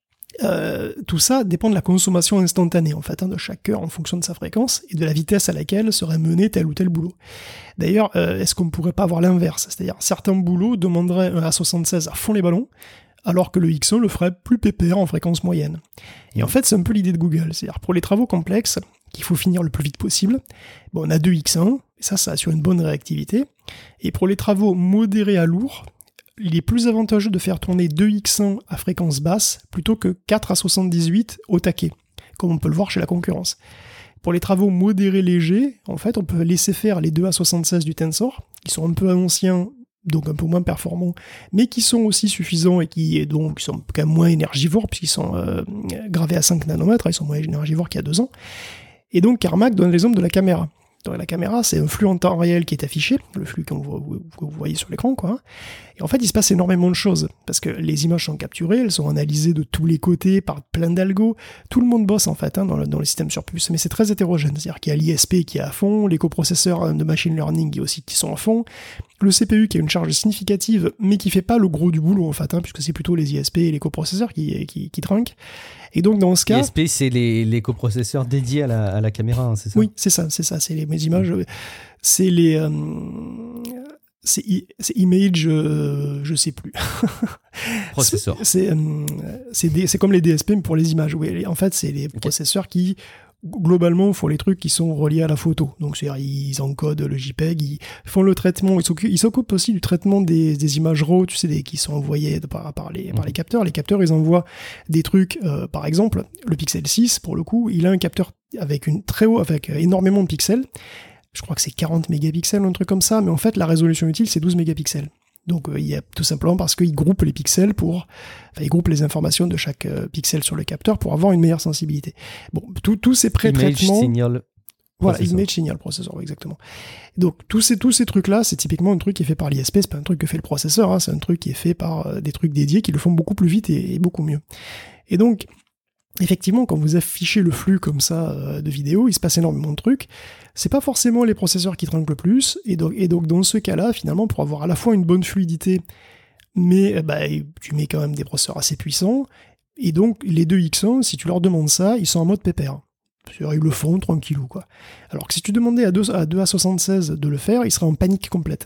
euh, tout ça dépend de la consommation instantanée, en fait, hein, de chaque cœur en fonction de sa fréquence et de la vitesse à laquelle serait mené tel ou tel boulot. D'ailleurs, euh, est-ce qu'on ne pourrait pas avoir l'inverse ? C'est-à-dire, certains boulots demanderaient un A soixante-seize à fond les ballons, alors que le X un le ferait plus pépère en fréquence moyenne. Et en fait, c'est un peu l'idée de Google. C'est-à-dire, pour les travaux complexes, qu'il faut finir le plus vite possible, bon, on a deux X un, et ça, ça assure une bonne réactivité. Et pour les travaux modérés à lourds, il est plus avantageux de faire tourner deux X un à fréquence basse plutôt que quatre A soixante-dix-huit au taquet, comme on peut le voir chez la concurrence. Pour les travaux modérés légers, en fait, on peut laisser faire les deux A soixante-seize du Tensor, qui sont un peu anciens, donc un peu moins performants, mais qui sont aussi suffisants et qui, donc, qui sont quand même moins énergivores, puisqu'ils sont euh, gravés à cinq nanomètres, ils sont moins énergivores qu'il y a deux ans. Et donc Carmack donne l'exemple de la caméra. Donc la caméra, c'est un flux en temps réel qui est affiché, le flux que vous, vous voyez sur l'écran, quoi. Et en fait, il se passe énormément de choses, parce que les images sont capturées, elles sont analysées de tous les côtés par plein d'algos. Tout le monde bosse, en fait, hein, dans, le, dans le système sur puce, mais c'est très hétérogène. C'est-à-dire qu'il y a l'I S P qui est à fond, les coprocesseurs de machine learning qui aussi qui sont à fond, le C P U qui a une charge significative, mais qui fait pas le gros du boulot, en fait, hein, puisque c'est plutôt les I S P et les coprocesseurs qui, qui, qui trinquent. Et donc, dans ce cas... I S P, c'est les, les coprocesseurs dédiés à la, à la caméra, hein, c'est ça ? Oui, c'est ça, c'est ça, c'est les, mes images, c'est les... Euh, c'est, c'est image, euh, je sais plus. Processeur. C'est, euh, c'est, des, c'est comme les D S P, mais pour les images, oui. En fait, c'est les okay. processeurs qui... globalement, font les trucs qui sont reliés à la photo. Donc, c'est-à-dire, ils encodent le JPEG, ils font le traitement, ils s'occupent, ils s'occupent aussi du traitement des, des images RAW, tu sais, des, qui sont envoyées par, par, les, par les capteurs. Les capteurs, ils envoient des trucs, euh, par exemple, le Pixel six, pour le coup, il a un capteur avec une très haut, avec énormément de pixels. Je crois que c'est quarante mégapixels, un truc comme ça, mais en fait, la résolution utile, c'est douze mégapixels. Donc euh, il y a tout simplement parce qu'ils groupent les pixels pour, enfin ils groupent les informations de chaque euh, pixel sur le capteur pour avoir une meilleure sensibilité. Bon, tous ces pré-traitements. Image signal. Voilà, processor. image signal processor, ouais, exactement. Donc tous ces tous ces trucs-là, c'est typiquement un truc qui est fait par l'I S P, c'est pas un truc que fait le processeur, hein, c'est un truc qui est fait par euh, des trucs dédiés qui le font beaucoup plus vite et, et beaucoup mieux. Et donc effectivement, quand vous affichez le flux comme ça euh, de vidéos, il se passe énormément de trucs. C'est pas forcément les processeurs qui trinquent le plus, et donc, et donc dans ce cas-là, finalement, pour avoir à la fois une bonne fluidité, mais bah, tu mets quand même des processeurs assez puissants, et donc les deux X un, si tu leur demandes ça, ils sont en mode pépère. C'est-à-dire, ils le font tranquillou, quoi. Alors que si tu demandais à deux A soixante-seize de le faire, ils seraient en panique complète.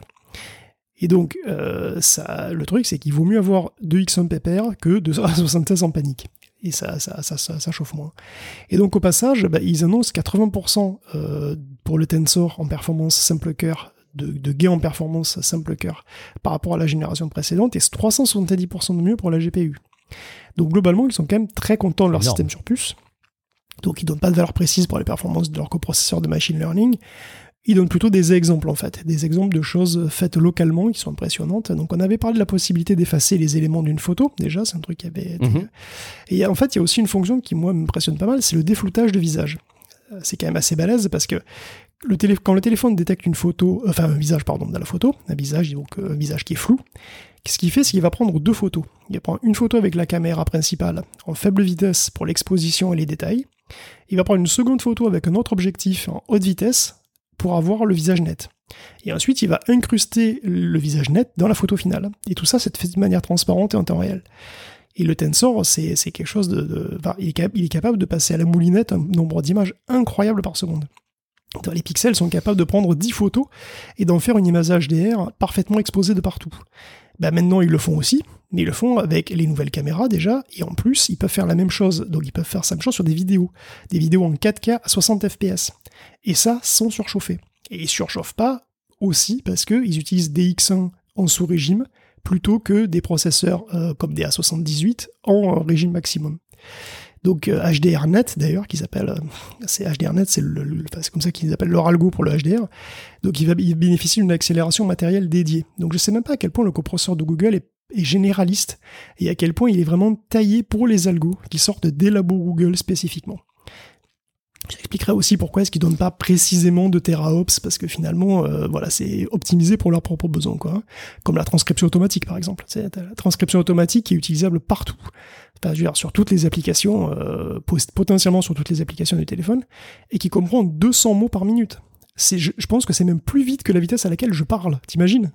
Et donc, euh, ça, le truc, c'est qu'il vaut mieux avoir deux X un pépère que deux A soixante-seize en panique. Et ça, ça, ça, ça, ça chauffe moins. Et donc, au passage, bah, ils annoncent quatre-vingts pour cent euh, pour le Tensor en performance simple cœur, de, de gain en performance simple cœur par rapport à la génération précédente, et trois cent soixante-dix pour cent de mieux pour la G P U. Donc, globalement, ils sont quand même très contents de leur Énorme. système sur puce. Donc, ils donnent pas de valeur précise pour les performances de leur coprocesseur de machine learning. Ils donnent plutôt des exemples, en fait, des exemples de choses faites localement qui sont impressionnantes. Donc, on avait parlé de la possibilité d'effacer les éléments d'une photo, déjà, c'est un truc qui avait été... Mm-hmm. Et en fait, il y a aussi une fonction qui, moi, m'impressionne pas mal, c'est le défloutage de visage. C'est quand même assez balèze, parce que le télé... quand le téléphone détecte une photo, enfin, un visage, pardon, dans la photo, un visage, donc un visage qui est flou, ce qu'il fait, c'est qu'il va prendre deux photos. Il va prendre une photo avec la caméra principale en faible vitesse pour l'exposition et les détails. Il va prendre une seconde photo avec un autre objectif en haute vitesse pour avoir le visage net. Et ensuite, il va incruster le visage net dans la photo finale. Et tout ça, c'est fait de manière transparente et en temps réel. Et le Tensor, c'est, c'est quelque chose de... de enfin, il, est capable, il est capable de passer à la moulinette un nombre d'images incroyable par seconde. Donc, les pixels sont capables de prendre dix photos et d'en faire une image H D R parfaitement exposée de partout. Ben maintenant, ils le font aussi, mais ils le font avec les nouvelles caméras déjà, et en plus, ils peuvent faire la même chose. Donc, ils peuvent faire la même chose sur des vidéos. Des vidéos en quatre K à soixante F P S. Et ça, sans surchauffer. Et ils surchauffent pas aussi parce qu'ils utilisent des X un en sous-régime plutôt que des processeurs euh, comme des A soixante-dix-huit en euh, régime maximum. Donc euh, H D R net d'ailleurs, qui s'appelle, euh, c'est H D R net, c'est, le, le, c'est comme ça qu'ils appellent leur algo pour le H D R. Donc il, va, il bénéficie d'une accélération matérielle dédiée. Donc je sais même pas à quel point le coprocesseur de Google est, est généraliste et à quel point il est vraiment taillé pour les algos qui sortent des labos Google spécifiquement. J'expliquerai aussi pourquoi est-ce qu'ils donnent pas précisément de teraops, parce que finalement, euh, voilà, c'est optimisé pour leurs propres besoins, quoi. Comme la transcription automatique, par exemple. C'est la transcription automatique qui est utilisable partout. Enfin, je veux dire, sur toutes les applications, euh, potentiellement sur toutes les applications du téléphone, et qui comprend deux cents mots par minute. C'est, je, je pense que c'est même plus vite que la vitesse à laquelle je parle. T'imagines?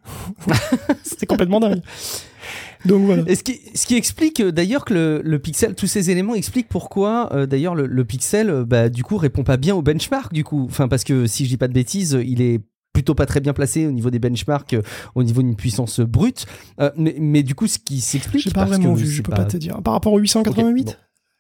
C'est complètement dingue. Donc voilà. Et ce qui, ce qui explique euh, d'ailleurs que le, le Pixel, tous ces éléments expliquent pourquoi euh, d'ailleurs le, le Pixel, euh, bah, du coup, répond pas bien au benchmark, du coup. Enfin, parce que si je dis pas de bêtises, il est plutôt pas très bien placé au niveau des benchmarks, euh, au niveau d'une puissance brute. Euh, mais, mais du coup, ce qui s'explique. J'ai pas vraiment vu, je peux pas... pas te dire. Par rapport au huit cent quatre-vingt-huit. Okay, bon.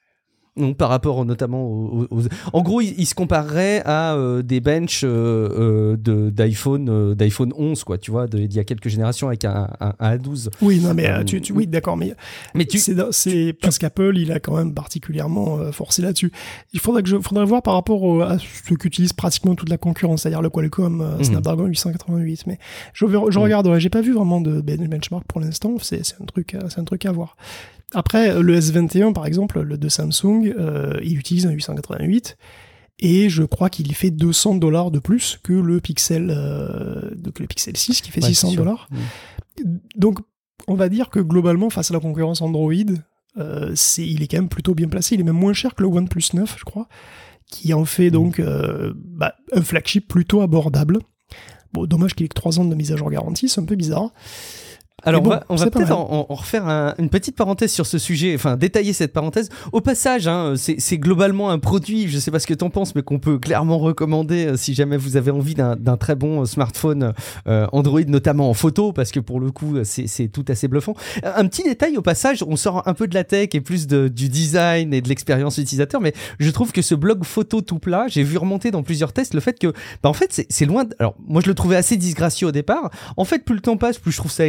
Donc, par rapport notamment aux, aux... En gros, il, il se comparerait à euh, des benches euh, euh, de, d'iPhone, euh, d'iPhone onze, quoi, tu vois, de, d'il y a quelques générations avec un, un, un A douze. Oui, non, mais euh, tu, tu, oui, d'accord, mais, mais tu, c'est, c'est tu, parce qu'Apple, il a quand même particulièrement euh, forcé là-dessus. Il faudrait que je, faudrait voir par rapport au, à ce qu'utilise pratiquement toute la concurrence, c'est-à-dire le Qualcomm euh, mm-hmm. Snapdragon huit cent quatre-vingt-huit. Mais je, je mm-hmm. regarderai, j'ai pas vu vraiment de benchmark pour l'instant. C'est, c'est un truc, c'est un truc à voir. Après, le S vingt et un, par exemple, le de Samsung, euh, il utilise un huit cent quatre-vingt-huit et je crois qu'il fait deux cents dollars de plus que le Pixel, euh, donc le Pixel six qui fait ouais, six cents dollars. Mmh. Donc, on va dire que globalement, face à la concurrence Android, euh, c'est, il est quand même plutôt bien placé. Il est même moins cher que le OnePlus neuf, je crois, qui en fait donc euh, bah, un flagship plutôt abordable. Bon, dommage qu'il ait que trois ans de mise à jour garantie, c'est un peu bizarre. Alors, bon, on va, on va peut-être en, en refaire un, une petite parenthèse sur ce sujet, enfin détailler cette parenthèse. Au passage, hein, c'est, c'est globalement un produit, je sais pas ce que t'en penses, mais qu'on peut clairement recommander euh, si jamais vous avez envie d'un, d'un très bon smartphone euh, Android, notamment en photo, parce que pour le coup, c'est, c'est tout assez bluffant. Un petit détail au passage, on sort un peu de la tech et plus de, du design et de l'expérience utilisateur, mais je trouve que ce blog photo tout plat, j'ai vu remonter dans plusieurs tests le fait que, bah en fait, c'est, c'est loin. De, alors, moi, je le trouvais assez disgracieux au départ. En fait, plus le temps passe, plus je trouve ça élégant.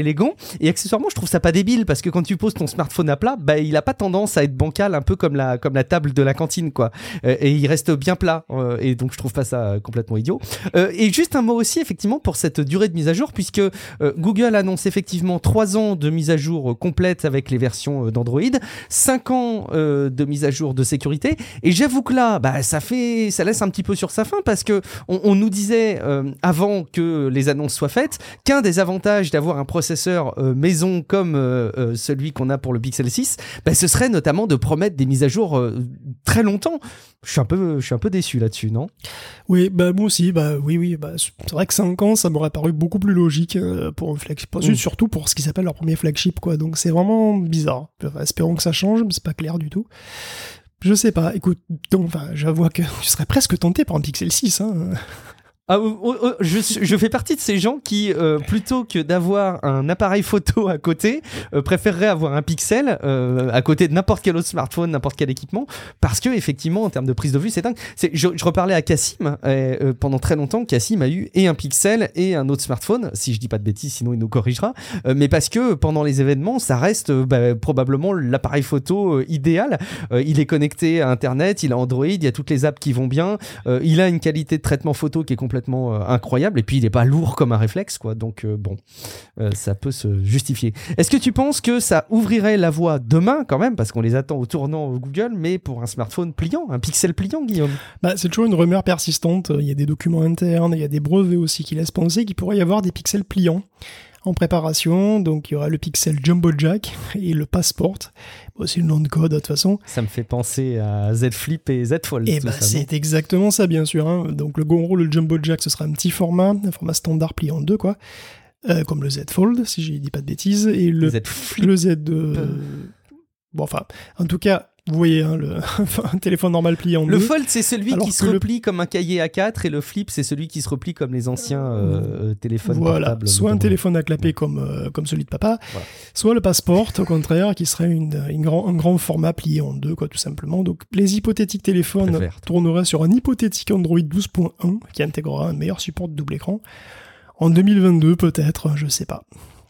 Et accessoirement, je trouve ça pas débile parce que quand tu poses ton smartphone à plat, bah, il a pas tendance à être bancal, un peu comme la, comme la table de la cantine, quoi. Euh, et il reste bien plat. Euh, et donc, je trouve pas ça complètement idiot. Euh, et juste un mot aussi, effectivement, pour cette durée de mise à jour, puisque euh, Google annonce effectivement trois ans de mise à jour euh, complète avec les versions euh, d'Android, cinq ans euh, de mise à jour de sécurité. Et j'avoue que là, bah, ça fait, ça laisse un petit peu sur sa faim parce que on, on nous disait euh, avant que les annonces soient faites qu'un des avantages d'avoir un processeur euh, maison comme euh, euh, celui qu'on a pour le Pixel six, bah, ce serait notamment de promettre des mises à jour euh, très longtemps. Je suis un peu, je suis un peu déçu là-dessus, non ? Oui, bah moi aussi, bah oui, oui, bah c'est vrai que cinq ans, ça m'aurait paru beaucoup plus logique euh, pour un flagship, mmh. surtout pour ce qui s'appelle leur premier flagship, quoi. Donc c'est vraiment bizarre. Enfin, espérons que ça change, mais c'est pas clair du tout. Je sais pas. Écoute, donc, enfin, j'avoue que je serais presque tenté par un Pixel six, hein. Ah, oh, oh, je, je fais partie de ces gens qui, euh, plutôt que d'avoir un appareil photo à côté, euh, préféreraient avoir un Pixel euh, à côté de n'importe quel autre smartphone, n'importe quel équipement, parce que effectivement, en termes de prise de vue, c'est dingue. C'est, je, je reparlais à Cassim et, euh, pendant très longtemps. Cassim a eu et un Pixel et un autre smartphone, si je dis pas de bêtises, sinon il nous corrigera. Euh, mais parce que pendant les événements, ça reste euh, bah, probablement l'appareil photo euh, idéal. Euh, il est connecté à Internet, il a Android, il y a toutes les apps qui vont bien. Euh, il a une qualité de traitement photo qui est complètement complètement euh, incroyable et puis il est pas lourd comme un réflexe, quoi. Donc euh, bon, euh, ça peut se justifier. Est-ce que tu penses que ça ouvrirait la voie demain quand même, parce qu'on les attend au tournant Google, mais pour un smartphone pliant, un Pixel pliant, Guillaume? Bah, c'est toujours une rumeur persistante. Il y a des documents internes, il y a des brevets aussi qui laissent penser qu'il pourrait y avoir des pixels pliants en préparation. Donc il y aura le Pixel Jumbo Jack et le Passport. Bon, c'est le nom de code de toute façon. Ça me fait penser à Z Flip et Z Fold. Et bah, ça, c'est non exactement ça, bien sûr, hein. Donc le gros, le Jumbo Jack, ce sera un petit format, un format standard plié en deux, quoi. Euh, comme le Z Fold, si je dis pas de bêtises. Et le Z Flip. Le Z. Euh... Bon, enfin, en tout cas. Vous voyez, hein, le un téléphone normal plié en deux. Le Fold, c'est celui qui se replie le... comme un cahier A quatre, et le Flip, c'est celui qui se replie comme les anciens euh, téléphones voilà. portables. Soit un téléphone à clapper comme, euh, comme celui de papa, voilà. Soit le Passport, au contraire, qui serait une, une grand, un grand format plié en deux, quoi, tout simplement. Donc, les hypothétiques téléphones tourneraient sur un hypothétique Android douze point un qui intégrera un meilleur support de double écran. En deux mille vingt-deux, peut-être, je sais pas.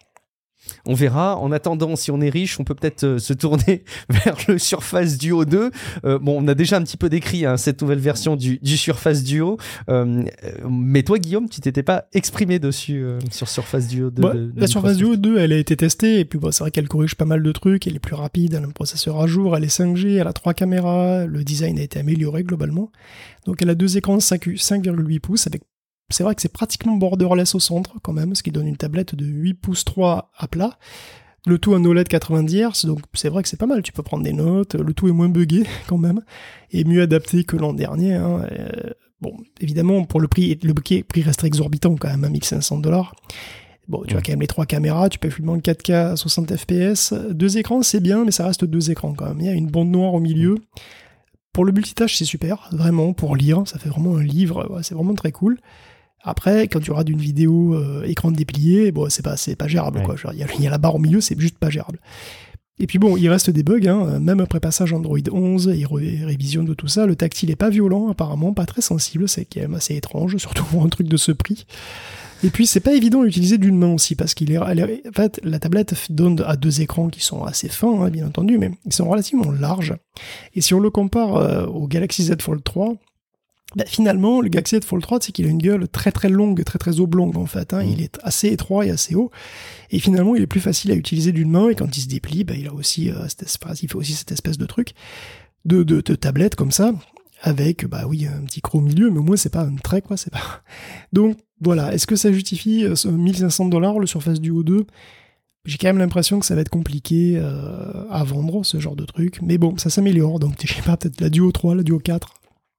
On verra. En attendant, si on est riche, on peut peut-être euh, se tourner vers le Surface Duo deux. Euh, bon, on a déjà un petit peu décrit hein, cette nouvelle version du, du Surface Duo. Euh, mais toi, Guillaume, tu t'étais pas exprimé dessus euh, sur Surface Duo deux. Bah, de, de la Surface Duo deux, elle a été testée. Et puis, bon, c'est vrai qu'elle corrige pas mal de trucs. Elle est plus rapide, elle a un processeur à jour, elle est cinq G, elle a trois caméras. Le design a été amélioré globalement. Donc, elle a deux écrans cinq virgule huit pouces avec. C'est vrai que c'est pratiquement borderless au centre, quand même, ce qui donne une tablette de huit pouces trois à plat. Le tout en O L E D quatre-vingt-dix hertz, donc c'est vrai que c'est pas mal, tu peux prendre des notes, le tout est moins buggé, quand même, et mieux adapté que l'an dernier. Hein. Euh, bon, évidemment, pour le prix, le prix reste exorbitant, quand même, à mille cinq cents dollars. Bon, tu mmh. as quand même les trois caméras, tu peux filmer en quatre K à soixante F P S. Deux écrans, c'est bien, mais ça reste deux écrans, quand même. Il y a une bande noire au milieu. Pour le multitâche, c'est super, vraiment, pour lire, ça fait vraiment un livre, ouais, c'est vraiment très cool. Après, quand tu auras d'une vidéo euh, écran déplié, bon, c'est pas, c'est pas gérable, ouais. quoi. Il y, y a la barre au milieu, c'est juste pas gérable. Et puis bon, il reste des bugs, hein, même après passage Android onze et ré- révision de tout ça, le tactile est pas violent, apparemment, pas très sensible, c'est quand même assez étrange, surtout pour un truc de ce prix. Et puis, c'est pas évident à utiliser d'une main aussi, parce qu'il est, elle est, en fait, la tablette donne à deux écrans qui sont assez fins, hein, bien entendu, mais ils sont relativement larges. Et si on le compare euh, au Galaxy Z Fold trois, bah, finalement, le Galaxy Z Fold trois, c'est qu'il a une gueule très très longue, très très oblongue en fait. Hein. Mmh. Il est assez étroit et assez haut. Et finalement, il est plus facile à utiliser d'une main. Et quand il se déplie, bah, il a aussi, euh, cette espèce, il fait aussi cette espèce de truc de, de, de tablette comme ça, avec, bah oui, un petit creux au milieu, mais au moins c'est pas un trait, quoi. C'est pas. Donc voilà. Est-ce que ça justifie euh, mille cinq cents dollars le Surface Duo deux? J'ai quand même l'impression que ça va être compliqué euh, à vendre ce genre de truc. Mais bon, ça s'améliore. Donc je sais pas, peut-être la Duo trois, la Duo quatre.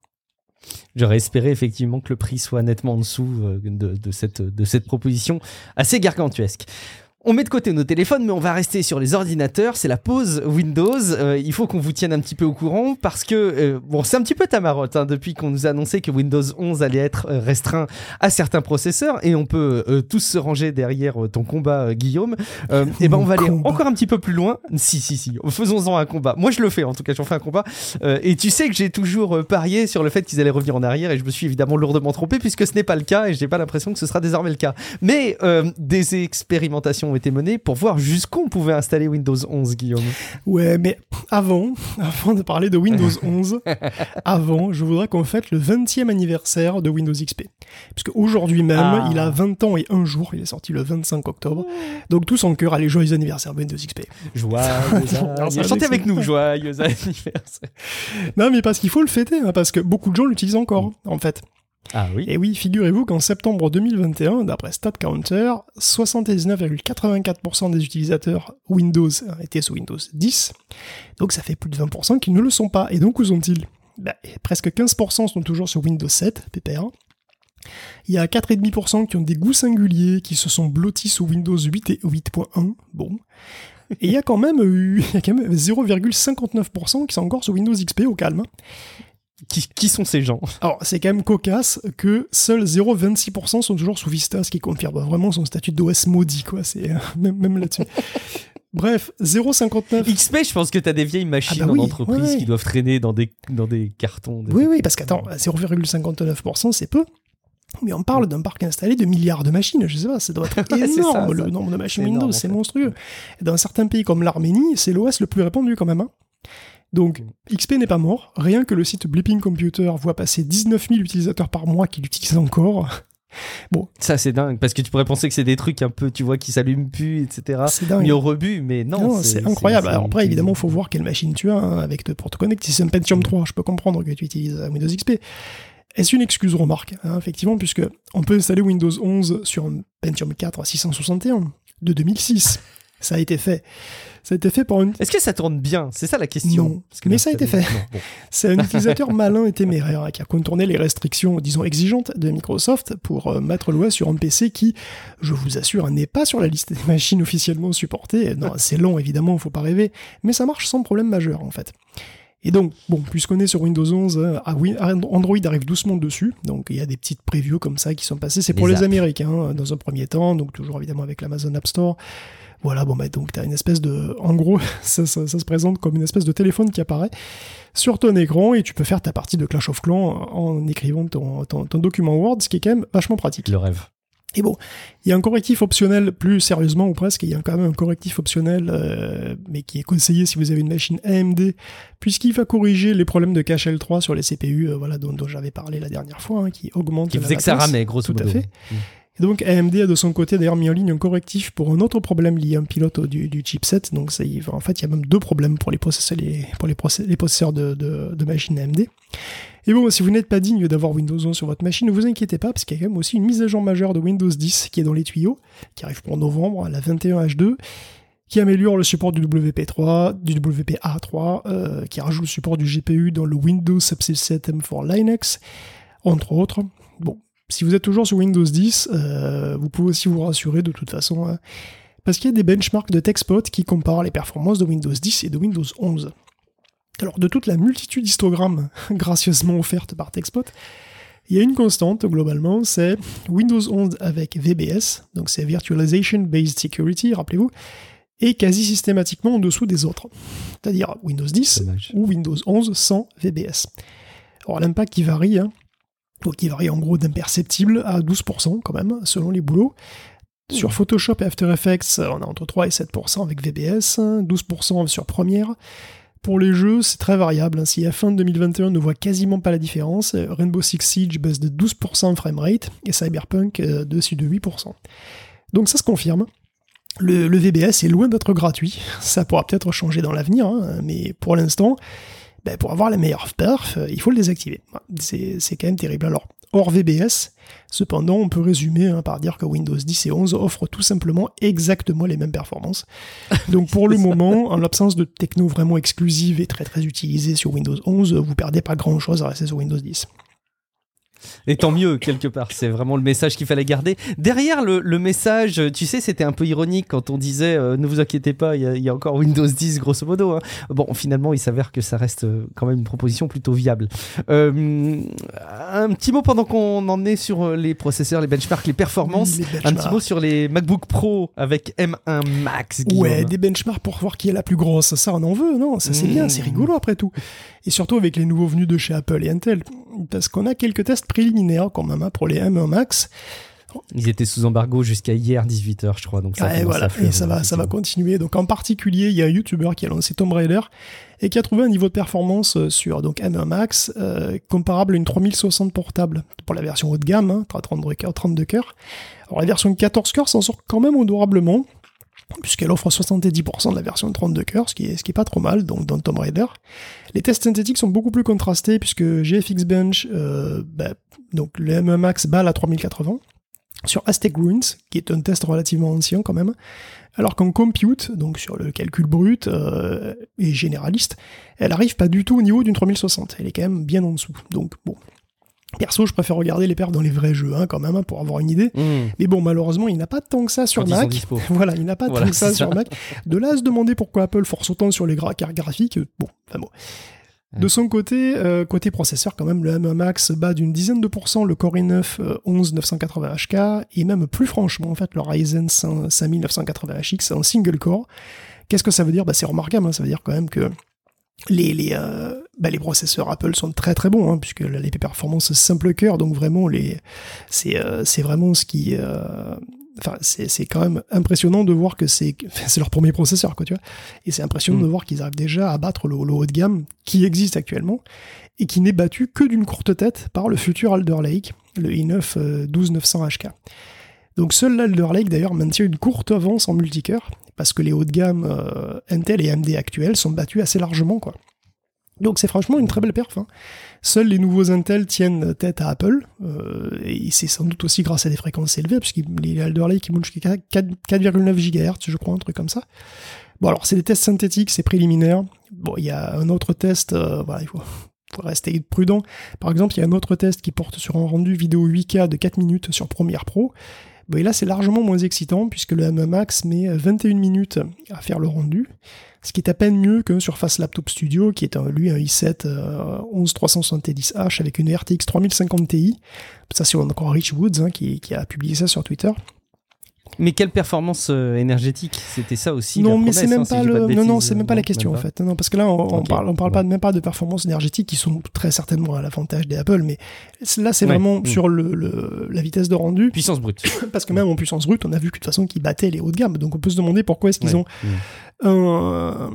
J'aurais espéré effectivement que le prix soit nettement en dessous de, de, cette, de cette proposition assez gargantuesque. On met de côté nos téléphones, mais on va rester sur les ordinateurs. C'est la pause Windows. Euh, il faut qu'on vous tienne un petit peu au courant parce que, euh, bon, c'est un petit peu ta marotte hein, depuis qu'on nous a annoncé que Windows onze allait être euh, restreint à certains processeurs et on peut euh, tous se ranger derrière euh, ton combat, euh, Guillaume. Euh, et ben, on va aller combat. encore un petit peu plus loin. Si, si, si. Faisons-en un combat. Moi, je le fais en tout cas. J'en fais un combat. Euh, et tu sais que j'ai toujours euh, parié sur le fait qu'ils allaient revenir en arrière et je me suis évidemment lourdement trompé puisque ce n'est pas le cas et j'ai pas l'impression que ce sera désormais le cas. Mais euh, des expérimentations ont été menées pour voir jusqu'où on pouvait installer Windows onze, Guillaume. Ouais, mais avant, avant de parler de Windows onze, avant, je voudrais qu'on fête le vingtième anniversaire de Windows X P. Puisque aujourd'hui même, ah. il a vingt ans et un jour, il est sorti le vingt-cinq octobre. Donc tout son cœur, allez, joyeux anniversaire Windows X P. Joyeux anniversaire. Chantez avec nous, joyeux anniversaire. Non, mais parce qu'il faut le fêter, hein, parce que beaucoup de gens l'utilisent encore, en fait. Ah oui. Et oui, figurez-vous qu'en septembre deux mille vingt et un, d'après StatCounter, soixante-dix-neuf virgule quatre-vingt-quatre pour cent des utilisateurs Windows étaient sous Windows dix. Donc ça fait plus de vingt pour cent qui ne le sont pas. Et donc où sont-ils ? Bah, presque quinze pour cent sont toujours sur Windows sept, P P R. Il y a quatre virgule cinq pour cent qui ont des goûts singuliers, qui se sont blottis sous Windows huit et huit point un. Bon. Et il y a quand même, il y a quand même zéro virgule cinquante-neuf pour cent qui sont encore sur Windows X P au calme. Qui, qui sont ces gens ? Alors, c'est quand même cocasse que seuls zéro virgule vingt-six pour cent sont toujours sous Vista, ce qui confirme vraiment son statut d'O S maudit, quoi. C'est euh, même, même là-dessus. Bref, zéro virgule cinquante-neuf... X P, je pense que t'as des vieilles machines ah bah oui, en entreprise ouais, ouais. qui doivent traîner dans des, dans des cartons. Des... Oui, oui, parce qu'attends, zéro virgule cinquante-neuf pour cent, c'est peu. Mais on parle d'un parc installé de milliards de machines, je sais pas, ça doit être énorme, ça, le ça. nombre de machines c'est Windows, énorme, c'est en fait. monstrueux. Et dans certains pays comme l'Arménie, c'est l'O S le plus répandu quand même, hein. Donc, X P n'est pas mort, rien que le site Bleeping Computer voit passer dix-neuf mille utilisateurs par mois qui l'utilisent encore. Bon. Ça, c'est dingue, parce que tu pourrais penser que c'est des trucs un peu, tu vois, qui s'allument plus, et cetera. C'est dingue. Mis au rebut, mais non. non c'est, c'est incroyable. C'est, c'est, Alors après, évidemment, il faut voir quelle machine tu as hein, avec te, pour te connecter. Si c'est un Pentium trois, je peux comprendre que tu utilises Windows X P. Est-ce une excuse, remarque, hein, effectivement, puisque on peut installer Windows onze sur un Pentium quatre à six cent soixante et un de deux mille six. Ça a été fait. Ça a été fait par une... Est-ce que ça tourne bien ? C'est ça la question. Non, parce que mais ça a été fait. Non, bon. C'est un utilisateur malin et téméraire hein, qui a contourné les restrictions, disons, exigeantes de Microsoft pour euh, mettre l'O S sur un P C qui, je vous assure, n'est pas sur la liste des machines officiellement supportées. Non, c'est long, évidemment, faut pas rêver, mais ça marche sans problème majeur, en fait. Et donc, bon, puisqu'on est sur Windows onze, ah oui, Android arrive doucement dessus, donc il y a des petites previews comme ça qui sont passées. C'est pour les, les Américains, dans un premier temps, donc toujours évidemment avec l'Amazon App Store. Voilà, bon bah donc t'as une espèce de... En gros, ça, ça, ça se présente comme une espèce de téléphone qui apparaît sur ton écran et tu peux faire ta partie de Clash of Clans en écrivant ton, ton, ton document Word, ce qui est quand même vachement pratique. Le rêve. Et bon, il y a un correctif optionnel, plus sérieusement ou presque, il y a quand même un correctif optionnel, euh, mais qui est conseillé si vous avez une machine A M D, puisqu'il va corriger les problèmes de cache L trois sur les C P U, euh, voilà, dont, dont j'avais parlé la dernière fois, hein, qui augmente qui la faisait que ça ramait, grosso modo. Tout à fait. Mmh. Et donc A M D a de son côté d'ailleurs mis en ligne un correctif pour un autre problème lié à un pilote du, du chipset. Donc ça, en fait, il y a même deux problèmes pour les processeurs, les, pour les, process, les processeurs de, de, de machines A M D. Et bon, si vous n'êtes pas digne d'avoir Windows onze sur votre machine, ne vous inquiétez pas, parce qu'il y a quand même aussi une mise à jour majeure de Windows dix qui est dans les tuyaux, qui arrive pour novembre, la vingt et un H deux, qui améliore le support du W P trois, du W P A trois, euh, qui rajoute le support du G P U dans le Windows Subsystem for Linux, entre autres. Bon. Si vous êtes toujours sur Windows dix, euh, vous pouvez aussi vous rassurer de toute façon, hein, parce qu'il y a des benchmarks de TechSpot qui comparent les performances de Windows dix et de Windows onze. Alors, de toute la multitude d'histogrammes gracieusement offertes par TechSpot, il y a une constante, globalement, c'est Windows onze avec V B S, donc c'est Virtualization Based Security, rappelez-vous, et quasi systématiquement en dessous des autres. C'est-à-dire Windows dix ou Windows onze sans V B S. Alors, l'impact qui varie, hein, donc qui varie en gros d'imperceptible à douze pour cent quand même, selon les boulots. Sur Photoshop et After Effects, on a entre trois et sept pour cent avec V B S, douze pour cent sur Premiere. Pour les jeux, c'est très variable. Si F un deux mille vingt et un ne voit quasiment pas la différence, Rainbow Six Siege baisse de douze pour cent en framerate et Cyberpunk euh, dessus de huit pour cent. Donc ça se confirme. Le, le V B S est loin d'être gratuit. Ça pourra peut-être changer dans l'avenir, hein, mais pour l'instant... Ben pour avoir la meilleure perf, il faut le désactiver. C'est, c'est quand même terrible. Alors, hors V B S, cependant, on peut résumer hein, par dire que Windows dix et onze offrent tout simplement exactement les mêmes performances. Donc pour le moment, en l'absence de techno vraiment exclusive et très très utilisée sur Windows onze, vous perdez pas grand chose à rester sur Windows dix. Et tant mieux, quelque part, c'est vraiment le message qu'il fallait garder. Derrière le, le message, tu sais, c'était un peu ironique quand on disait euh, ne vous inquiétez pas, il y, y a encore Windows dix, grosso modo. Hein. Bon, finalement, il s'avère que ça reste quand même une proposition plutôt viable. Euh, un petit mot pendant qu'on en est sur les processeurs, les benchmarks, les performances. Oui, les benchmarks. Un petit mot sur les MacBook Pro avec M un Max. Guillaume. Ouais, des benchmarks pour voir qui est la plus grosse. Ça, on en veut, non ? Ça, c'est mmh. bien, c'est rigolo après tout. Et surtout avec les nouveaux venus de chez Apple et Intel. Parce qu'on a quelques tests préliminaires quand même hein, pour les M un Max. Ils étaient sous embargo jusqu'à hier dix-huit heures, je crois. Donc ça, ouais, voilà. Et ça va, ça va continuer. Donc en particulier, il y a un YouTuber qui a lancé Tomb Raider et qui a trouvé un niveau de performance sur donc M un Max euh, comparable à une trois mille soixante portable pour la version haut de gamme, hein, trente-deux cœurs. Alors la version quatorze cœurs s'en sort quand même honorablement, puisqu'elle offre soixante-dix pour cent de la version de trente-deux cœurs, ce qui est, ce qui est pas trop mal, donc dans Tomb Raider. Les tests synthétiques sont beaucoup plus contrastés, puisque G F X Bench, euh, bah, donc le M un Max bat la trois mille quatre-vingts, sur Aztec Ruins, qui est un test relativement ancien quand même, alors qu'en compute, donc sur le calcul brut euh, et généraliste, elle arrive pas du tout au niveau d'une trois mille soixante, elle est quand même bien en dessous, donc bon. Perso, je préfère regarder les perfs dans les vrais jeux, hein, quand même, hein, pour avoir une idée. Mmh. Mais bon, malheureusement, il n'a pas tant que ça sur Quand Mac. Voilà, il n'a pas voilà, tant que ça, ça sur Mac. De là à se demander pourquoi Apple force autant sur les gra- cartes graphiques, bon, enfin bon. Ouais. De son côté, euh, côté processeur, quand même, le M un Max bat d'une dizaine de pourcents le Core i neuf euh, onze neuf cent quatre-vingts H K, et même plus franchement, en fait, le Ryzen cinq mille neuf cent quatre-vingts H X en single core. Qu'est-ce que ça veut dire ? Bah, c'est remarquable, hein, ça veut dire quand même que Les, les, euh, bah les processeurs Apple sont très très bons, hein, puisque les performances simple cœur, donc vraiment les, c'est, euh, c'est vraiment ce qui, euh, enfin c'est, c'est quand même impressionnant de voir que c'est, c'est leur premier processeur, quoi, tu vois, et c'est impressionnant mmh. de voir qu'ils arrivent déjà à battre le, le haut de gamme qui existe actuellement et qui n'est battu que d'une courte tête par le futur Alder Lake, le i neuf douze neuf cents H K. Donc seul l'Alder Lake d'ailleurs maintient une courte avance en multicœur, parce que les hauts de gamme euh, Intel et A M D actuels sont battus assez largement, quoi. Donc c'est franchement une très belle perf, hein. Seuls les nouveaux Intel tiennent tête à Apple, euh, et c'est sans doute aussi grâce à des fréquences élevées, puisque les Alder Lake qui montent jusqu'à quatre virgule neuf gigahertz, je crois, un truc comme ça. Bon, alors c'est des tests synthétiques, c'est préliminaire. Bon, il y a un autre test, euh, voilà, il faut, faut rester prudent. Par exemple, il y a un autre test qui porte sur un rendu vidéo huit K de quatre minutes sur Premiere Pro. Bon, et là, c'est largement moins excitant, puisque le M un Max met vingt et une minutes à faire le rendu, ce qui est à peine mieux qu'un Surface Laptop Studio, qui est un, lui un i sept euh, onze trois cent soixante-dix H avec une R T X trois mille cinquante Ti. Ça, c'est encore Rich Woods hein, qui, qui a publié ça sur Twitter. Mais quelle performance euh, énergétique ? C'était ça aussi. Non, la mais promesse, c'est même hein, pas si le. pas bêtises, non, non, c'est même pas non, la question en pas. fait. Non, parce que là, on, on okay. parle, on parle ouais. pas même pas de performances énergétiques qui sont très certainement à l'avantage des Apple, mais là, c'est ouais. vraiment mmh. sur le, le, la vitesse de rendu. Puissance brute. Parce que même en puissance brute, on a vu que de toute façon qu'ils battaient les hauts de gamme. Donc on peut se demander pourquoi est-ce qu'ils ouais. ont mmh. un,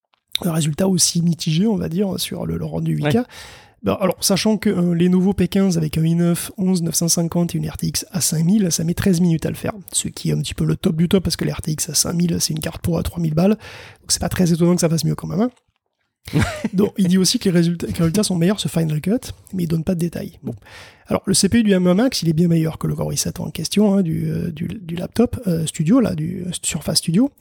un résultat aussi mitigé, on va dire, sur le, le rendu huit K. Ouais. Ben, alors, sachant que euh, les nouveaux P quinze avec un i neuf onze neuf cent cinquante et une R T X A cinq mille, ça met treize minutes à le faire. Ce qui est un petit peu le top du top, parce que la R T X A cinq mille, c'est une carte pro à trois mille balles. Donc c'est pas très étonnant que ça fasse mieux quand même. Hein. Donc il dit aussi que les, résultats, que les résultats sont meilleurs sur Final Cut, mais il donne pas de détails. Bon. Alors le C P U du M un Max, il est bien meilleur que le Core i sept en question, hein, du, euh, du, du laptop euh, studio, là, du Surface Studio.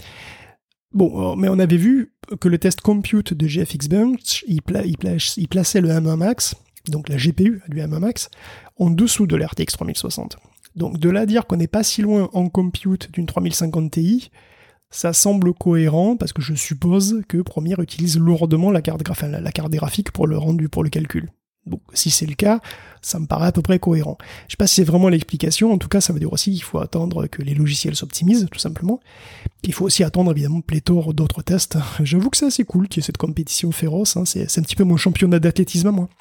Bon, mais on avait vu que le test compute de G F X Bench, il, pla- il, pla- il plaçait le M un Max, donc la G P U du M un Max, en dessous de la R T X trois mille soixante. Donc de là à dire qu'on n'est pas si loin en compute d'une trois mille cinquante Ti, ça semble cohérent, parce que je suppose que Premiere utilise lourdement la carte, graph- la carte graphique pour le rendu, pour le calcul. Donc si c'est le cas, ça me paraît à peu près cohérent. Je sais pas si c'est vraiment l'explication, en tout cas ça veut dire aussi qu'il faut attendre que les logiciels s'optimisent, tout simplement. Il faut aussi attendre évidemment pléthore d'autres tests. J'avoue que c'est assez cool qu'il y ait cette compétition féroce, hein. c'est, c'est un petit peu mon championnat d'athlétisme à moi.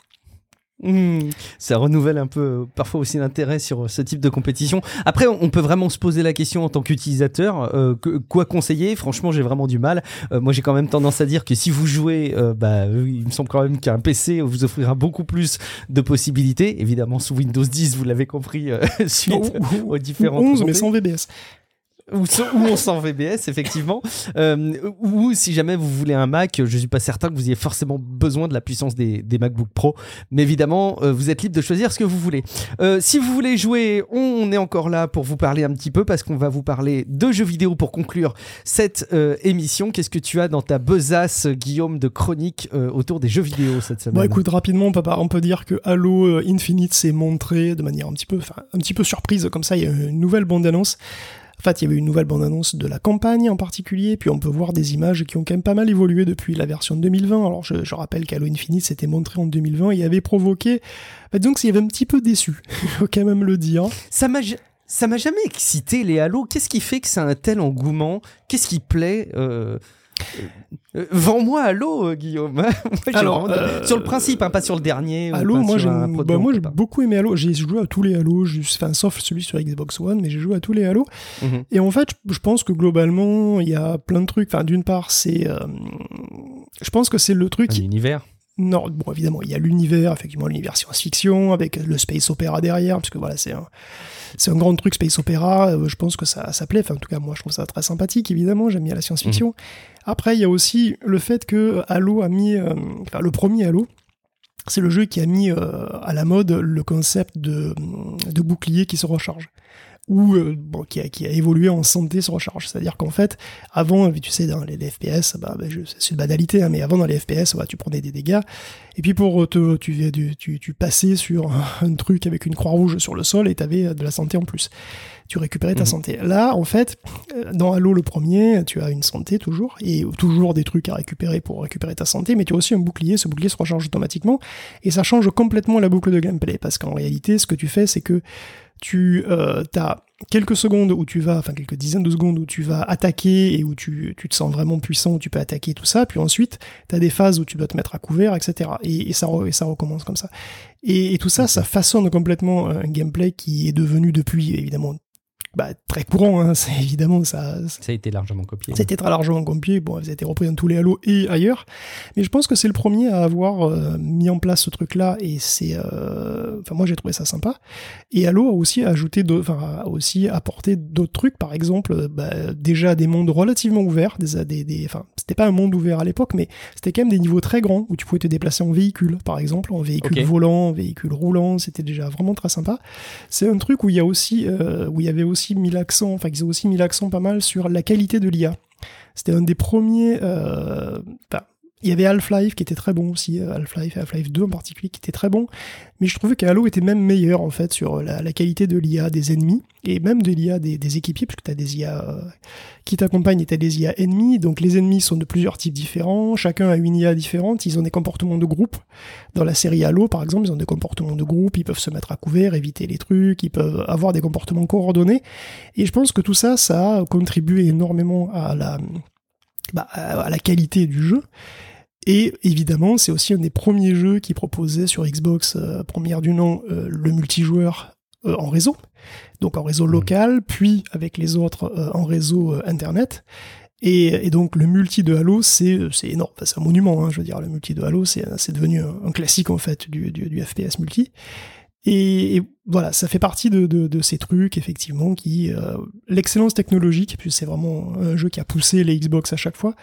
Mmh, ça renouvelle un peu euh, parfois aussi l'intérêt sur euh, ce type de compétition. Après, on, on peut vraiment se poser la question en tant qu'utilisateur, euh, que, quoi conseiller ? Franchement, j'ai vraiment du mal. Euh, moi, j'ai quand même tendance à dire que si vous jouez, euh, bah, il me semble quand même qu'un P C vous offrira beaucoup plus de possibilités. Évidemment, sous Windows dix, vous l'avez compris, euh, suite ou, ou, aux différentes onze, mais sans V B S. Ou on s'en V B S, effectivement. Euh, ou si jamais vous voulez un Mac, je ne suis pas certain que vous ayez forcément besoin de la puissance des, des MacBook Pro. Mais évidemment, euh, vous êtes libre de choisir ce que vous voulez. Euh, si vous voulez jouer, on est encore là pour vous parler un petit peu, parce qu'on va vous parler de jeux vidéo pour conclure cette euh, émission. Qu'est-ce que tu as dans ta besace, Guillaume, de chronique euh, autour des jeux vidéo cette semaine ? Bon, écoute, rapidement, on peut, pas, on peut dire que Halo Infinite s'est montré de manière un petit peu, enfin, un petit peu surprise, comme ça, il y a une nouvelle bande-annonce. En fait, il y avait une nouvelle bande-annonce de la campagne en particulier, puis on peut voir des images qui ont quand même pas mal évolué depuis la version deux mille vingt. Alors, je, je rappelle qu'Halo Infinite s'était montré en deux mille vingt et avait provoqué... Bah, disons qu'il y avait un petit peu déçu, il faut quand même le dire. Ça m'a, ça m'a jamais excité, les Halo. Qu'est-ce qui fait que c'est un tel engouement ? Qu'est-ce qui plaît euh... Euh, Vends-moi Halo, euh, Guillaume. Moi, j'ai Alors, vraiment- euh, sur le principe, hein, pas sur le dernier. ou Halo, pas moi sur un j'aime, produit bah, en moi j'ai prépa. beaucoup aimé Halo. J'ai joué à tous les Halo, juste- enfin sauf celui sur Xbox One, mais j'ai joué à tous les Halo. Mhm. Et en fait, je je pense que globalement, il y a plein de trucs. Enfin, d'une part, c'est, euh, je pense que c'est le truc. Un qui- univers. Non, bon, évidemment, il y a l'univers, effectivement, l'univers science-fiction, avec le space opéra derrière, parce que voilà, c'est un, c'est un grand truc space opéra, euh, je pense que ça, ça plaît, enfin, en tout cas, moi, je trouve ça très sympathique, évidemment, j'aime bien la science-fiction. Après, il y a aussi le fait que Halo a mis, euh, enfin, le premier Halo, c'est le jeu qui a mis euh, à la mode le concept de, de bouclier qui se recharge. Ou euh, bon, qui, a, qui a évolué en santé se recharge. C'est-à-dire qu'en fait, avant, tu sais, dans les, les F P S, bah, bah, je- c'est une banalité, hein, mais avant, dans les F P S, bah, tu prenais des dégâts, et puis pour te, tu, tu, tu, tu passais sur un, un truc avec une croix rouge sur le sol, et t'avais de la santé en plus. Tu récupérais ta Mhm. santé. Là, en fait, euh, dans Halo le premier, tu as une santé toujours, et toujours des trucs à récupérer pour récupérer ta santé, mais tu as aussi un bouclier, ce bouclier se recharge automatiquement, et ça change complètement la boucle de gameplay, parce qu'en réalité, ce que tu fais, c'est que tu euh, as quelques secondes où tu vas, enfin quelques dizaines de secondes où tu vas attaquer et où tu, tu te sens vraiment puissant, où tu peux attaquer tout ça, puis ensuite tu as des phases où tu dois te mettre à couvert, et cetera. Et, et, ça, re, et ça recommence comme ça. Et, et tout ça, ça façonne complètement un gameplay qui est devenu depuis, évidemment, bah, très courant, hein, c'est évidemment ça, Ça a été largement copié. ça a été très largement copié, bon, ça a été repris dans tous les Halo et ailleurs, mais je pense que c'est le premier à avoir euh, mis en place ce truc-là, et c'est, euh... enfin moi j'ai trouvé ça sympa. Et Halo a aussi ajouté, enfin a aussi apporté d'autres trucs, par exemple, bah, déjà des mondes relativement ouverts, des, des, des... enfin c'était pas un monde ouvert à l'époque, mais c'était quand même des niveaux très grands où tu pouvais te déplacer en véhicule, par exemple, en véhicule Ok. volant, en véhicule roulant, c'était déjà vraiment très sympa. C'est un truc où il y a aussi, euh, où il y avait aussi mis l'accent, enfin qu'ils ont aussi mis l'accent pas mal sur la qualité de l'I A. C'était un des premiers, euh, enfin, il y avait Half-Life qui était très bon aussi, Half-Life et Half-Life deux en particulier qui était très bon, mais je trouvais qu'Halo était même meilleur en fait sur la, la qualité de l'I A des ennemis, et même de l'I A des, des équipiers, parce que tu as des I A euh, qui t'accompagnent et tu as des I A ennemis, donc les ennemis sont de plusieurs types différents, chacun a une I A différente, ils ont des comportements de groupe. Dans la série Halo par exemple, ils ont des comportements de groupe, ils peuvent se mettre à couvert, éviter les trucs, ils peuvent avoir des comportements coordonnés, et je pense que tout ça, ça a contribué énormément à la, bah, à la qualité du jeu. Et évidemment, c'est aussi un des premiers jeux qui proposait sur Xbox, euh, première du nom, euh, le multijoueur euh, en réseau. Donc en réseau local, puis avec les autres euh, en réseau euh, internet. Et, et donc le multi de Halo, c'est, c'est énorme, enfin, c'est un monument, hein, je veux dire, le multi de Halo, c'est, c'est devenu un, un classique en fait du, du, du F P S multi. Et, et voilà, ça fait partie de, de, de ces trucs, effectivement, qui... Euh, l'excellence technologique, puis c'est vraiment un jeu qui a poussé les Xbox à chaque fois,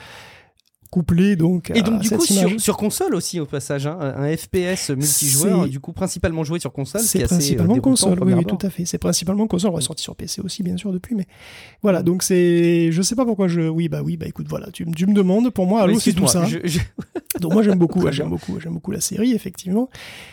couplé donc à Et donc du cette coup image. sur, sur console aussi au passage, hein, un F P S multijoueur, C'est- du coup principalement joué sur console, ce qui C'est est assez, euh, principalement déroutant au console, oui, premier oui, abord. tout à fait. C'est principalement console. On est sorti sur P C aussi, bien sûr, depuis, mais voilà. Donc c'est, je sais pas pourquoi je, oui, bah oui, bah écoute, voilà. Tu, tu me demandes, pour moi, Halo, Oui, c'est tout excuse-moi, ça. je- je- Donc moi j'aime beaucoup, Très ouais, j'aime bien. beaucoup, j'aime beaucoup la série, effectivement.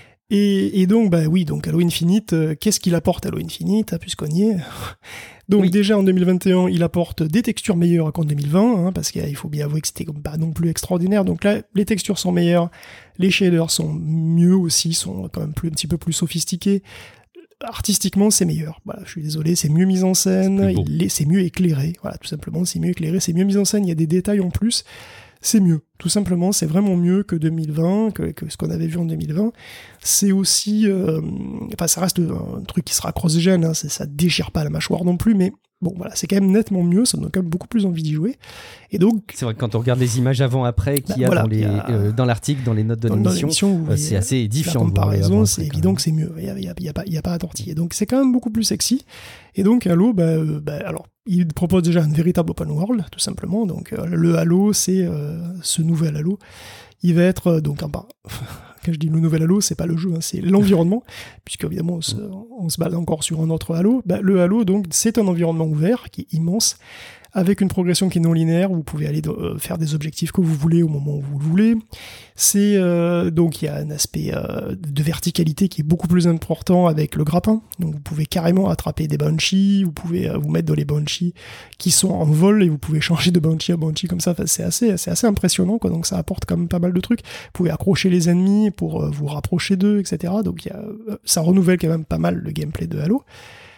Et, et donc, bah oui, donc Halo Infinite, euh, qu'est-ce qu'il apporte Halo Infinite, hein, puisqu'on y est. Donc Oui. déjà en deux mille vingt et un, il apporte des textures meilleures qu'en deux mille vingt, hein, parce qu'il faut bien avouer que c'était pas non plus extraordinaire. Donc là, les textures sont meilleures, les shaders sont mieux aussi, sont quand même plus, un petit peu plus sophistiqués. Artistiquement, c'est meilleur. Voilà, je suis désolé, c'est mieux mis en scène, C'est plus beau. il est- c'est mieux éclairé. Voilà, tout simplement, c'est mieux éclairé, c'est mieux mis en scène, il y a des détails en plus. C'est mieux. Tout simplement, c'est vraiment mieux que deux mille vingt, que, que ce qu'on avait vu en deux mille vingt. C'est aussi... euh, enfin, ça reste un truc qui sera cross-gen, hein, c'est- ça déchire pas la mâchoire non plus, mais bon, voilà, c'est quand même nettement mieux, ça donne quand même beaucoup plus envie d'y jouer. Et donc, C'est vrai que quand on regarde les images avant-après qu'il y a, Bah, voilà, dans, les, il y a- euh, dans l'article, dans les notes de dans, dans l'émission, l'émission, vous euh, voyez, c'est assez la édifiant. de voir le comparaison, avant-après, c'est quand évident même. que c'est mieux. Il n'y a, il y a- il y a pas- il y a pas à tortiller. Donc, c'est quand même beaucoup plus sexy. Et donc, Halo, bah, euh, bah, alors, il propose déjà un véritable open world, tout simplement. Donc, euh, le Halo, c'est euh, ce nouvel Halo. Il va être, euh, donc, un par- quand je dis le nouvel Halo, c'est pas le jeu, hein, c'est l'environnement, puisque évidemment, on se, on se base encore sur un autre Halo. Bah, le Halo, donc, c'est un environnement ouvert qui est immense, avec une progression qui est non linéaire, où vous pouvez aller euh, faire des objectifs que vous voulez au moment où vous le voulez. C'est euh, donc il y a un aspect euh, de verticalité qui est beaucoup plus important avec le grappin. Donc vous pouvez carrément attraper des Banshee, vous pouvez euh, vous mettre dans les Banshee qui sont en vol et vous pouvez changer de Banshee à Banshee comme ça. Enfin, c'est assez, c'est assez impressionnant, quoi. Donc ça apporte quand même pas mal de trucs. Vous pouvez accrocher les ennemis pour euh, vous rapprocher d'eux, et cetera. Donc il y a, euh, ça renouvelle quand même pas mal le gameplay de Halo,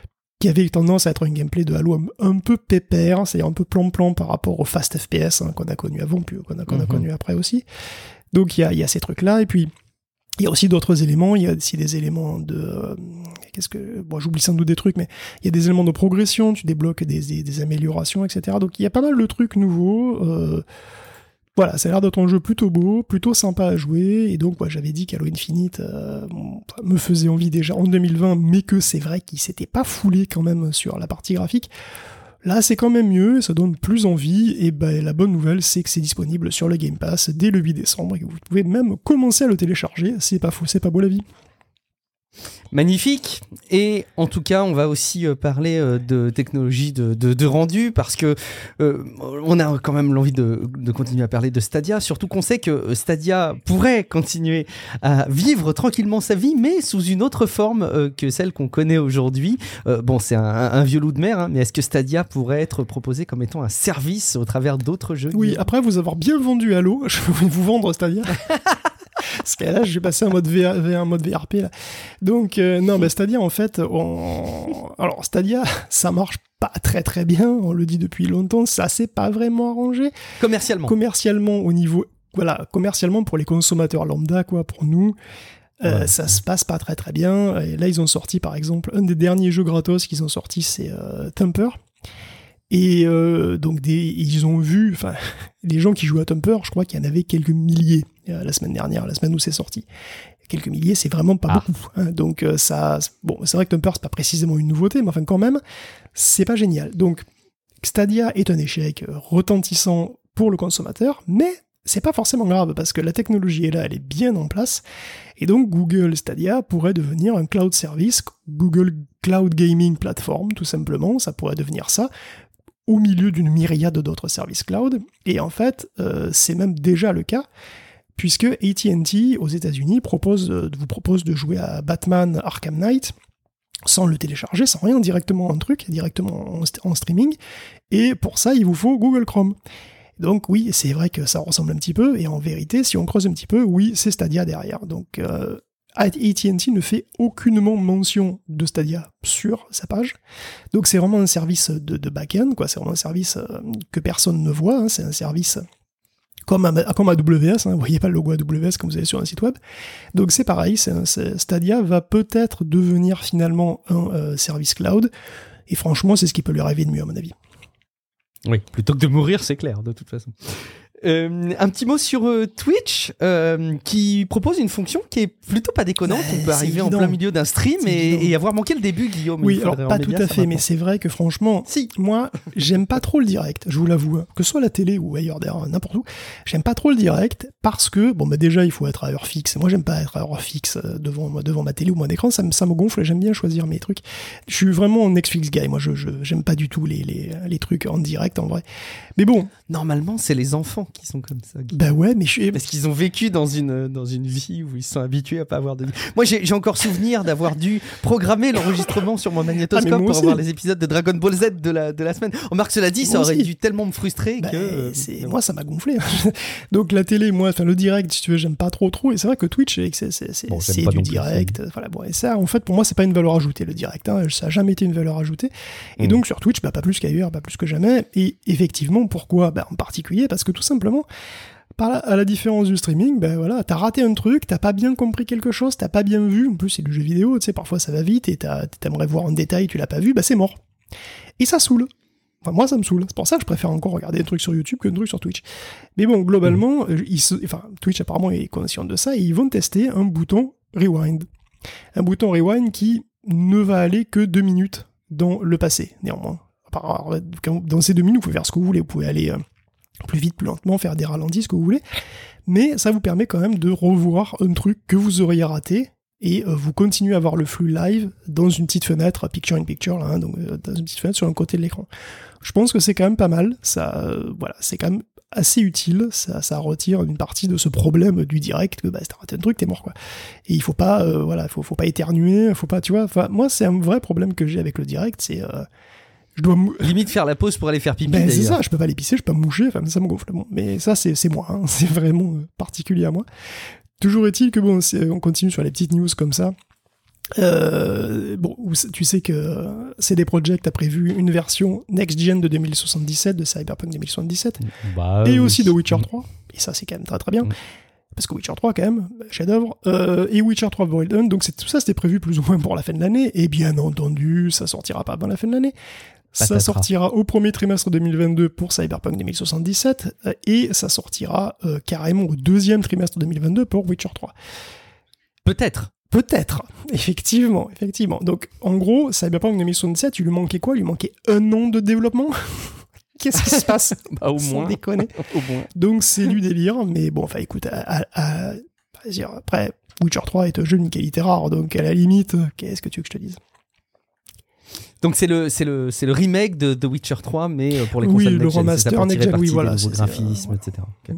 qui avait tendance à être un gameplay de Halo un, un peu pépère, c'est-à-dire un peu plan-plan par rapport au fast F P S hein, qu'on a connu avant, puis qu'on a, qu'on a mm-hmm. connu après aussi. Donc il y a, y a ces trucs-là, et puis il y a aussi d'autres éléments, il y a aussi des éléments de... Euh, qu'est-ce que... Bon, j'oublie sans doute des trucs, mais il y a des éléments de progression, tu débloques des, des, des améliorations, et cetera. Donc il y a pas mal de trucs nouveaux. Euh, voilà, ça a l'air d'être un jeu plutôt beau, plutôt sympa à jouer, et donc ouais, j'avais dit qu'Halo Infinite euh, me faisait envie déjà en deux mille vingt, mais que c'est vrai qu'il s'était pas foulé quand même sur la partie graphique. Là, c'est quand même mieux, ça donne plus envie, et ben, la bonne nouvelle, c'est que c'est disponible sur le Game Pass dès le huit décembre, et que vous pouvez même commencer à le télécharger, c'est pas fou, c'est pas beau la vie. Magnifique. Et en tout cas, on va aussi euh, parler euh, de technologie de, de, de rendu parce que euh, on a quand même l'envie de, de continuer à parler de Stadia, surtout qu'on sait que Stadia pourrait continuer à vivre tranquillement sa vie, mais sous une autre forme euh, que celle qu'on connaît aujourd'hui. Euh, bon, c'est un, un vieux loup de mer, hein, mais est-ce que Stadia pourrait être proposé comme étant un service au travers d'autres jeux ? Oui, après vous avoir bien vendu Halo, je vais vous vendre Stadia. Parce que là, je vais passer en mode V R, un mode V R P là. Donc euh, non, mais Stadia en fait, on... alors Stadia, ça marche pas très très bien. On le dit depuis longtemps, ça s'est pas vraiment arrangé. Commercialement. Commercialement au niveau, voilà, commercialement pour les consommateurs lambda quoi, pour nous. Euh, ouais. Ça se passe pas très très bien. Et là, ils ont sorti par exemple un des derniers jeux gratos qu'ils ont sorti, c'est euh, Thumper. Et euh, donc des, ils ont vu, enfin, les gens qui jouent à Thumper, je crois qu'il y en avait quelques milliers euh, la semaine dernière, la semaine où c'est sorti. Quelques milliers, c'est vraiment pas ah. beaucoup. Hein, donc euh, ça, bon, c'est vrai que Thumper c'est pas précisément une nouveauté, mais enfin quand même, c'est pas génial. Donc Stadia est un échec retentissant pour le consommateur, mais c'est pas forcément grave parce que la technologie est là, elle est bien en place, et donc Google Stadia pourrait devenir un cloud service, Google Cloud Gaming Platform, tout simplement, ça pourrait devenir ça. Au milieu d'une myriade d'autres services cloud, et en fait, euh, c'est même déjà le cas, puisque A T and T, aux États-Unis, propose, euh, vous propose de jouer à Batman Arkham Knight, sans le télécharger, sans rien, directement en truc, directement en, st- en streaming, et pour ça, il vous faut Google Chrome. Donc oui, c'est vrai que ça ressemble un petit peu, et en vérité, si on creuse un petit peu, oui, c'est Stadia derrière, donc... Euh, A T and T ne fait aucunement mention de Stadia sur sa page. Donc c'est vraiment un service de, de back-end, quoi. C'est vraiment un service euh, que personne ne voit. Hein. C'est un service comme, à, comme A W S. Hein. Vous voyez pas le logo A W S comme vous avez sur un site web. Donc c'est pareil. C'est un, c'est, Stadia va peut-être devenir finalement un euh, service cloud. Et franchement, c'est ce qui peut lui arriver de mieux à mon avis. Oui, plutôt que de mourir, c'est clair, de toute façon. Euh, un petit mot sur euh, Twitch euh, qui propose une fonction qui est plutôt pas déconnante. Ouais, on peut arriver évident. en plein milieu d'un stream et, et avoir manqué le début, Guillaume. Oui, alors pas tout à fait, mais c'est vrai que franchement, si. moi, j'aime pas trop le direct, je vous l'avoue, hein. Que ce soit à la télé ou ailleurs, d'ailleurs, n'importe où, j'aime pas trop le direct parce que, bon, bah déjà, il faut être à heure fixe. Moi, j'aime pas être à heure fixe devant, devant ma télé ou mon écran, ça me, ça me gonfle et j'aime bien choisir mes trucs. Je suis vraiment un Netflix guy, moi, je, je, j'aime pas du tout les, les, les trucs en direct, en vrai. Mais bon. Normalement, c'est les enfants qui sont comme ça. Bah ouais, mais je suis... Parce qu'ils ont vécu dans une, dans une vie où ils sont habitués à pas avoir de vie. Moi, j'ai, j'ai encore souvenir d'avoir dû programmer l'enregistrement sur mon magnétoscope ah, pour aussi. avoir les épisodes de Dragon Ball Z de la, de la semaine. Oh, Marc, cela dit, moi ça aurait aussi. dû tellement me frustrer bah, que... C'est... Moi, ça m'a gonflé. Donc la télé, moi, enfin le direct, si tu veux, j'aime pas trop trop. Et c'est vrai que Twitch, c'est, c'est, c'est, bon, c'est du direct. Plus, voilà, bon, et ça, en fait, pour moi, c'est pas une valeur ajoutée, le direct. Hein. Ça a jamais été une valeur ajoutée. Et mmh. donc sur Twitch, bah, pas plus qu'ailleurs, pas plus que jamais. Et effectivement, pourquoi bah, en particulier, parce que tout simplement... Par la, à la différence du streaming, ben voilà, t'as raté un truc, t'as pas bien compris quelque chose, t'as pas bien vu, en plus c'est du jeu vidéo, tu sais, parfois ça va vite et t'as, t'aimerais voir en détail, tu l'as pas vu, bah c'est mort. Et ça saoule. Enfin, moi ça me saoule. C'est pour ça que je préfère encore regarder des trucs sur YouTube que des trucs sur Twitch. Mais bon, globalement, mmh. ils se, enfin, Twitch apparemment est conscient de ça et ils vont tester un bouton rewind. Un bouton rewind qui ne va aller que deux minutes dans le passé, néanmoins. Alors, dans ces deux minutes, vous pouvez faire ce que vous voulez, vous pouvez aller... Euh, plus vite, plus lentement, faire des ralentis, ce que vous voulez, mais ça vous permet quand même de revoir un truc que vous auriez raté, et euh, vous continuez à voir le flux live dans une petite fenêtre, picture in picture, là, hein, donc euh, dans une petite fenêtre sur un côté de l'écran. Je pense que c'est quand même pas mal, ça, euh, voilà, c'est quand même assez utile, ça, ça retire une partie de ce problème du direct, que bah, si t'as raté un truc, t'es mort, quoi. Et il faut pas, euh, voilà, faut, faut pas éternuer, faut pas, tu vois, enfin, moi, c'est un vrai problème que j'ai avec le direct, c'est... Euh, Je dois mou... limite faire la pause pour aller faire pipi. Ben, d'ailleurs. C'est ça, je peux pas aller pisser, je peux pas moucher, enfin ça me gonfle. Bon, mais ça c'est, c'est moi, hein, c'est vraiment particulier à moi. Toujours est-il que bon, c'est, on continue sur les petites news comme ça. Euh, bon, tu sais que C D Projekt a prévu une version next-gen de deux mille soixante-dix-sept, de Cyberpunk deux mille soixante-dix-sept, bah, et oui. aussi de Witcher trois, et ça c'est quand même très très bien, mmh. parce que Witcher trois quand même, chef-d'œuvre, euh, et Witcher trois Wild Hunt, donc c'est, tout ça c'était prévu plus ou moins pour la fin de l'année, et bien entendu, ça sortira pas avant la fin de l'année. Ça sortira au premier trimestre deux mille vingt-deux pour Cyberpunk deux mille soixante-dix-sept, et ça sortira euh, carrément au deuxième trimestre deux mille vingt-deux pour Witcher trois. Peut-être. Peut-être, effectivement, effectivement. Donc, en gros, Cyberpunk deux mille soixante-dix-sept, il lui manquait quoi ? Il lui manquait un an de développement ? Qu'est-ce qui se passe ? Bah, au Sans moins. déconner. Au moins. Donc, c'est du délire, mais bon, enfin, écoute, à, à, à, dire, après, Witcher trois est un jeu d'une qualité rare, donc à la limite, qu'est-ce que tu veux que je te dise ? Donc c'est le c'est le c'est le remake de The Witcher trois, mais pour les oui, consoles le remaster next-gen, oui, voilà, c'est graphisme, euh, et cetera. Okay.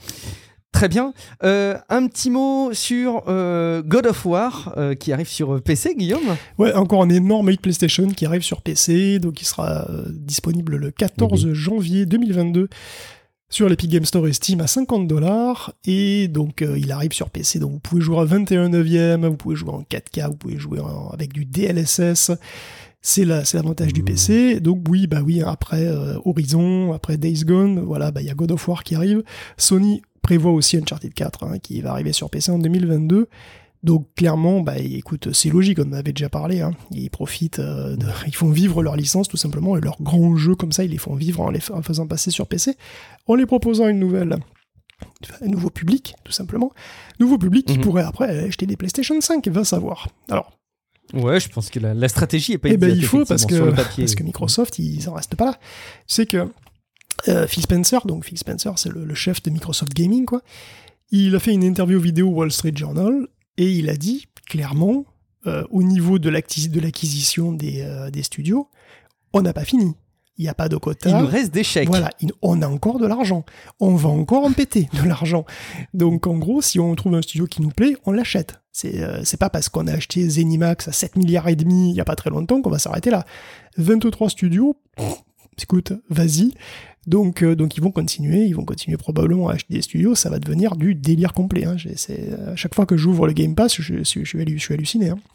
Très bien. Euh, un petit mot sur euh, God of War euh, qui arrive sur P C, Guillaume. Ouais, encore un énorme hit PlayStation qui arrive sur P C, donc il sera euh, disponible le quatorze oui. janvier deux mille vingt-deux sur l'Epic Game Store et Steam à cinquante dollars, et donc euh, il arrive sur P C, donc vous pouvez jouer à vingt et un neuvième, vous pouvez jouer en quatre K, vous pouvez jouer en, avec du D L S S. C'est, la, c'est l'avantage mmh. du P C. Donc oui, bah oui, après euh, Horizon, après Days Gone, voilà, bah il y a God of War qui arrive. Sony prévoit aussi Uncharted quatre, hein, qui va arriver sur P C en deux mille vingt-deux. Donc clairement, bah écoute, c'est logique, on en avait déjà parlé, hein. Ils profitent, euh, de, ils font vivre leur licence tout simplement, et leurs grands jeux comme ça, ils les font vivre en les en faisant passer sur P C, en les proposant une nouvelle, un nouveau public, tout simplement. Nouveau public mmh. qui pourrait après acheter des PlayStation cinq, va savoir. Alors, ouais, je pense que la, la stratégie est pas eh idiote, ben il faut parce que sur le papier. parce que Microsoft ils en restent pas là. Tu sais que euh, Phil Spencer, donc Phil Spencer c'est le, le chef de Microsoft Gaming quoi. Il a fait une interview vidéo au Wall Street Journal et il a dit clairement euh, au niveau de, l'acquis- de l'acquisition des, euh, des studios, on n'a pas fini. Il n'y a pas de quota. Il nous reste des chèques. Voilà, il, on a encore de l'argent. On va encore en péter de l'argent. Donc en gros, si on trouve un studio qui nous plaît, on l'achète. C'est, euh, c'est pas parce qu'on a acheté Zenimax à sept milliards et demi il n'y a pas très longtemps qu'on va s'arrêter là. vingt-trois studios, pff, écoute, vas-y. Donc, euh, donc ils vont continuer, ils vont continuer probablement à acheter des studios, ça va devenir du délire complet. Hein. J'ai, c'est, à chaque fois que j'ouvre le Game Pass, je, je, je, je, je suis halluciné. Hein.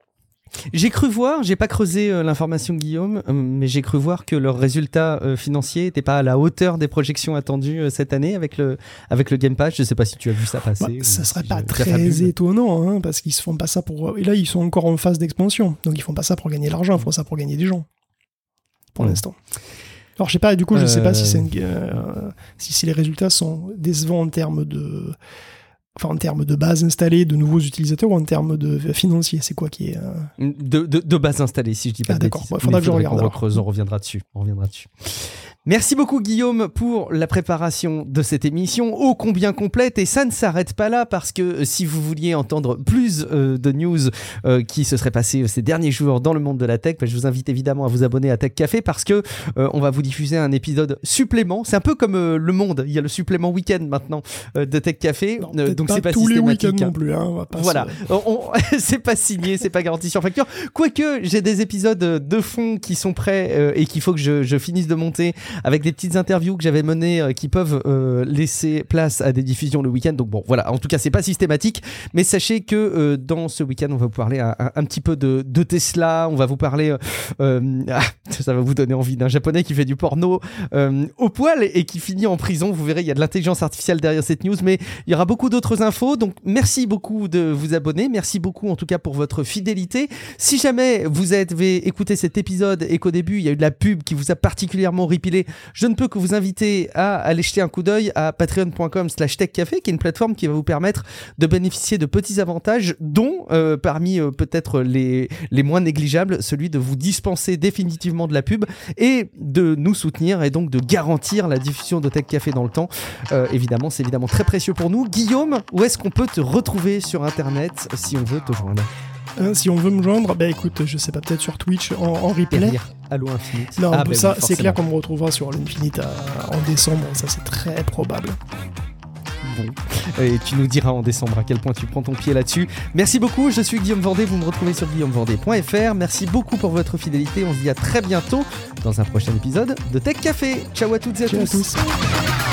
J'ai cru voir, j'ai pas creusé euh, l'information Guillaume, euh, mais j'ai cru voir que leurs résultats euh, financiers n'étaient pas à la hauteur des projections attendues euh, cette année avec le, avec le Game Pass. Je sais pas si tu as vu ça passer. Bah, ça serait si pas très étonnant, hein, parce qu'ils se font pas ça pour... Et là, ils sont encore en phase d'expansion, donc ils font pas ça pour gagner de l'argent, ils font ça pour gagner des gens, pour mmh. l'instant. Alors je sais pas, du coup je euh... sais pas si, c'est une, euh, si, si les résultats sont décevants en termes de... Enfin, en termes de base installée, de nouveaux utilisateurs, ou en termes de financier, c'est quoi qui est... Euh... De, de, de base installée, si je dis pas ah, de d'accord. bêtises. Ouais, faudra que je regarde. On recreuse, on reviendra dessus. On reviendra dessus. Merci beaucoup Guillaume pour la préparation de cette émission ô combien complète, et ça ne s'arrête pas là parce que si vous vouliez entendre plus euh, de news euh, qui se seraient passées ces derniers jours dans le monde de la tech, bah, je vous invite évidemment à vous abonner à Tech Café parce que euh, on va vous diffuser un épisode supplément. C'est un peu comme euh, Le Monde, il y a le supplément week-end maintenant euh, de Tech Café, non, euh, donc pas c'est pas tous systématique. Les week-ends hein. non plus, hein, on va pas voilà, se... on, on, c'est pas signé, c'est pas garanti sur facture. Quoique j'ai des épisodes de fond qui sont prêts euh, et qu'il faut que je, je finisse de monter avec des petites interviews que j'avais menées euh, qui peuvent euh, laisser place à des diffusions le week-end. Donc bon, voilà, en tout cas, c'est pas systématique, mais sachez que euh, dans ce week-end, on va vous parler un, un, un petit peu de, de Tesla, on va vous parler, euh, euh, ah, ça va vous donner envie d'un japonais qui fait du porno euh, au poil et, et qui finit en prison. Vous verrez, il y a de l'intelligence artificielle derrière cette news, mais il y aura beaucoup d'autres infos. Donc merci beaucoup de vous abonner, merci beaucoup en tout cas pour votre fidélité. Si jamais vous avez écouté cet épisode et qu'au début, il y a eu de la pub qui vous a particulièrement ripilé, je ne peux que vous inviter à aller jeter un coup d'œil à patreon.com slash techcafé, qui est une plateforme qui va vous permettre de bénéficier de petits avantages, dont euh, parmi euh, peut-être les, les moins négligeables, celui de vous dispenser définitivement de la pub et de nous soutenir et donc de garantir la diffusion de Tech Café dans le temps. Euh, évidemment, c'est évidemment très précieux pour nous. Guillaume, où est-ce qu'on peut te retrouver sur Internet si on veut te joindre ? Euh, si on veut me joindre, bah écoute, je sais pas, peut-être sur Twitch en, en replay. Halo Infinite. Non, ah, bah, bah, ça, oui, c'est clair qu'on me retrouvera sur l'Infinite en décembre, ça c'est très probable. Bon, et tu nous diras en décembre à quel point tu prends ton pied là-dessus. Merci beaucoup, je suis Guillaume Vendée, vous me retrouvez sur guillaume vendée point f r. Merci beaucoup pour votre fidélité, on se dit à très bientôt dans un prochain épisode de Tech Café. Ciao à toutes et à Ciao tous. À tous.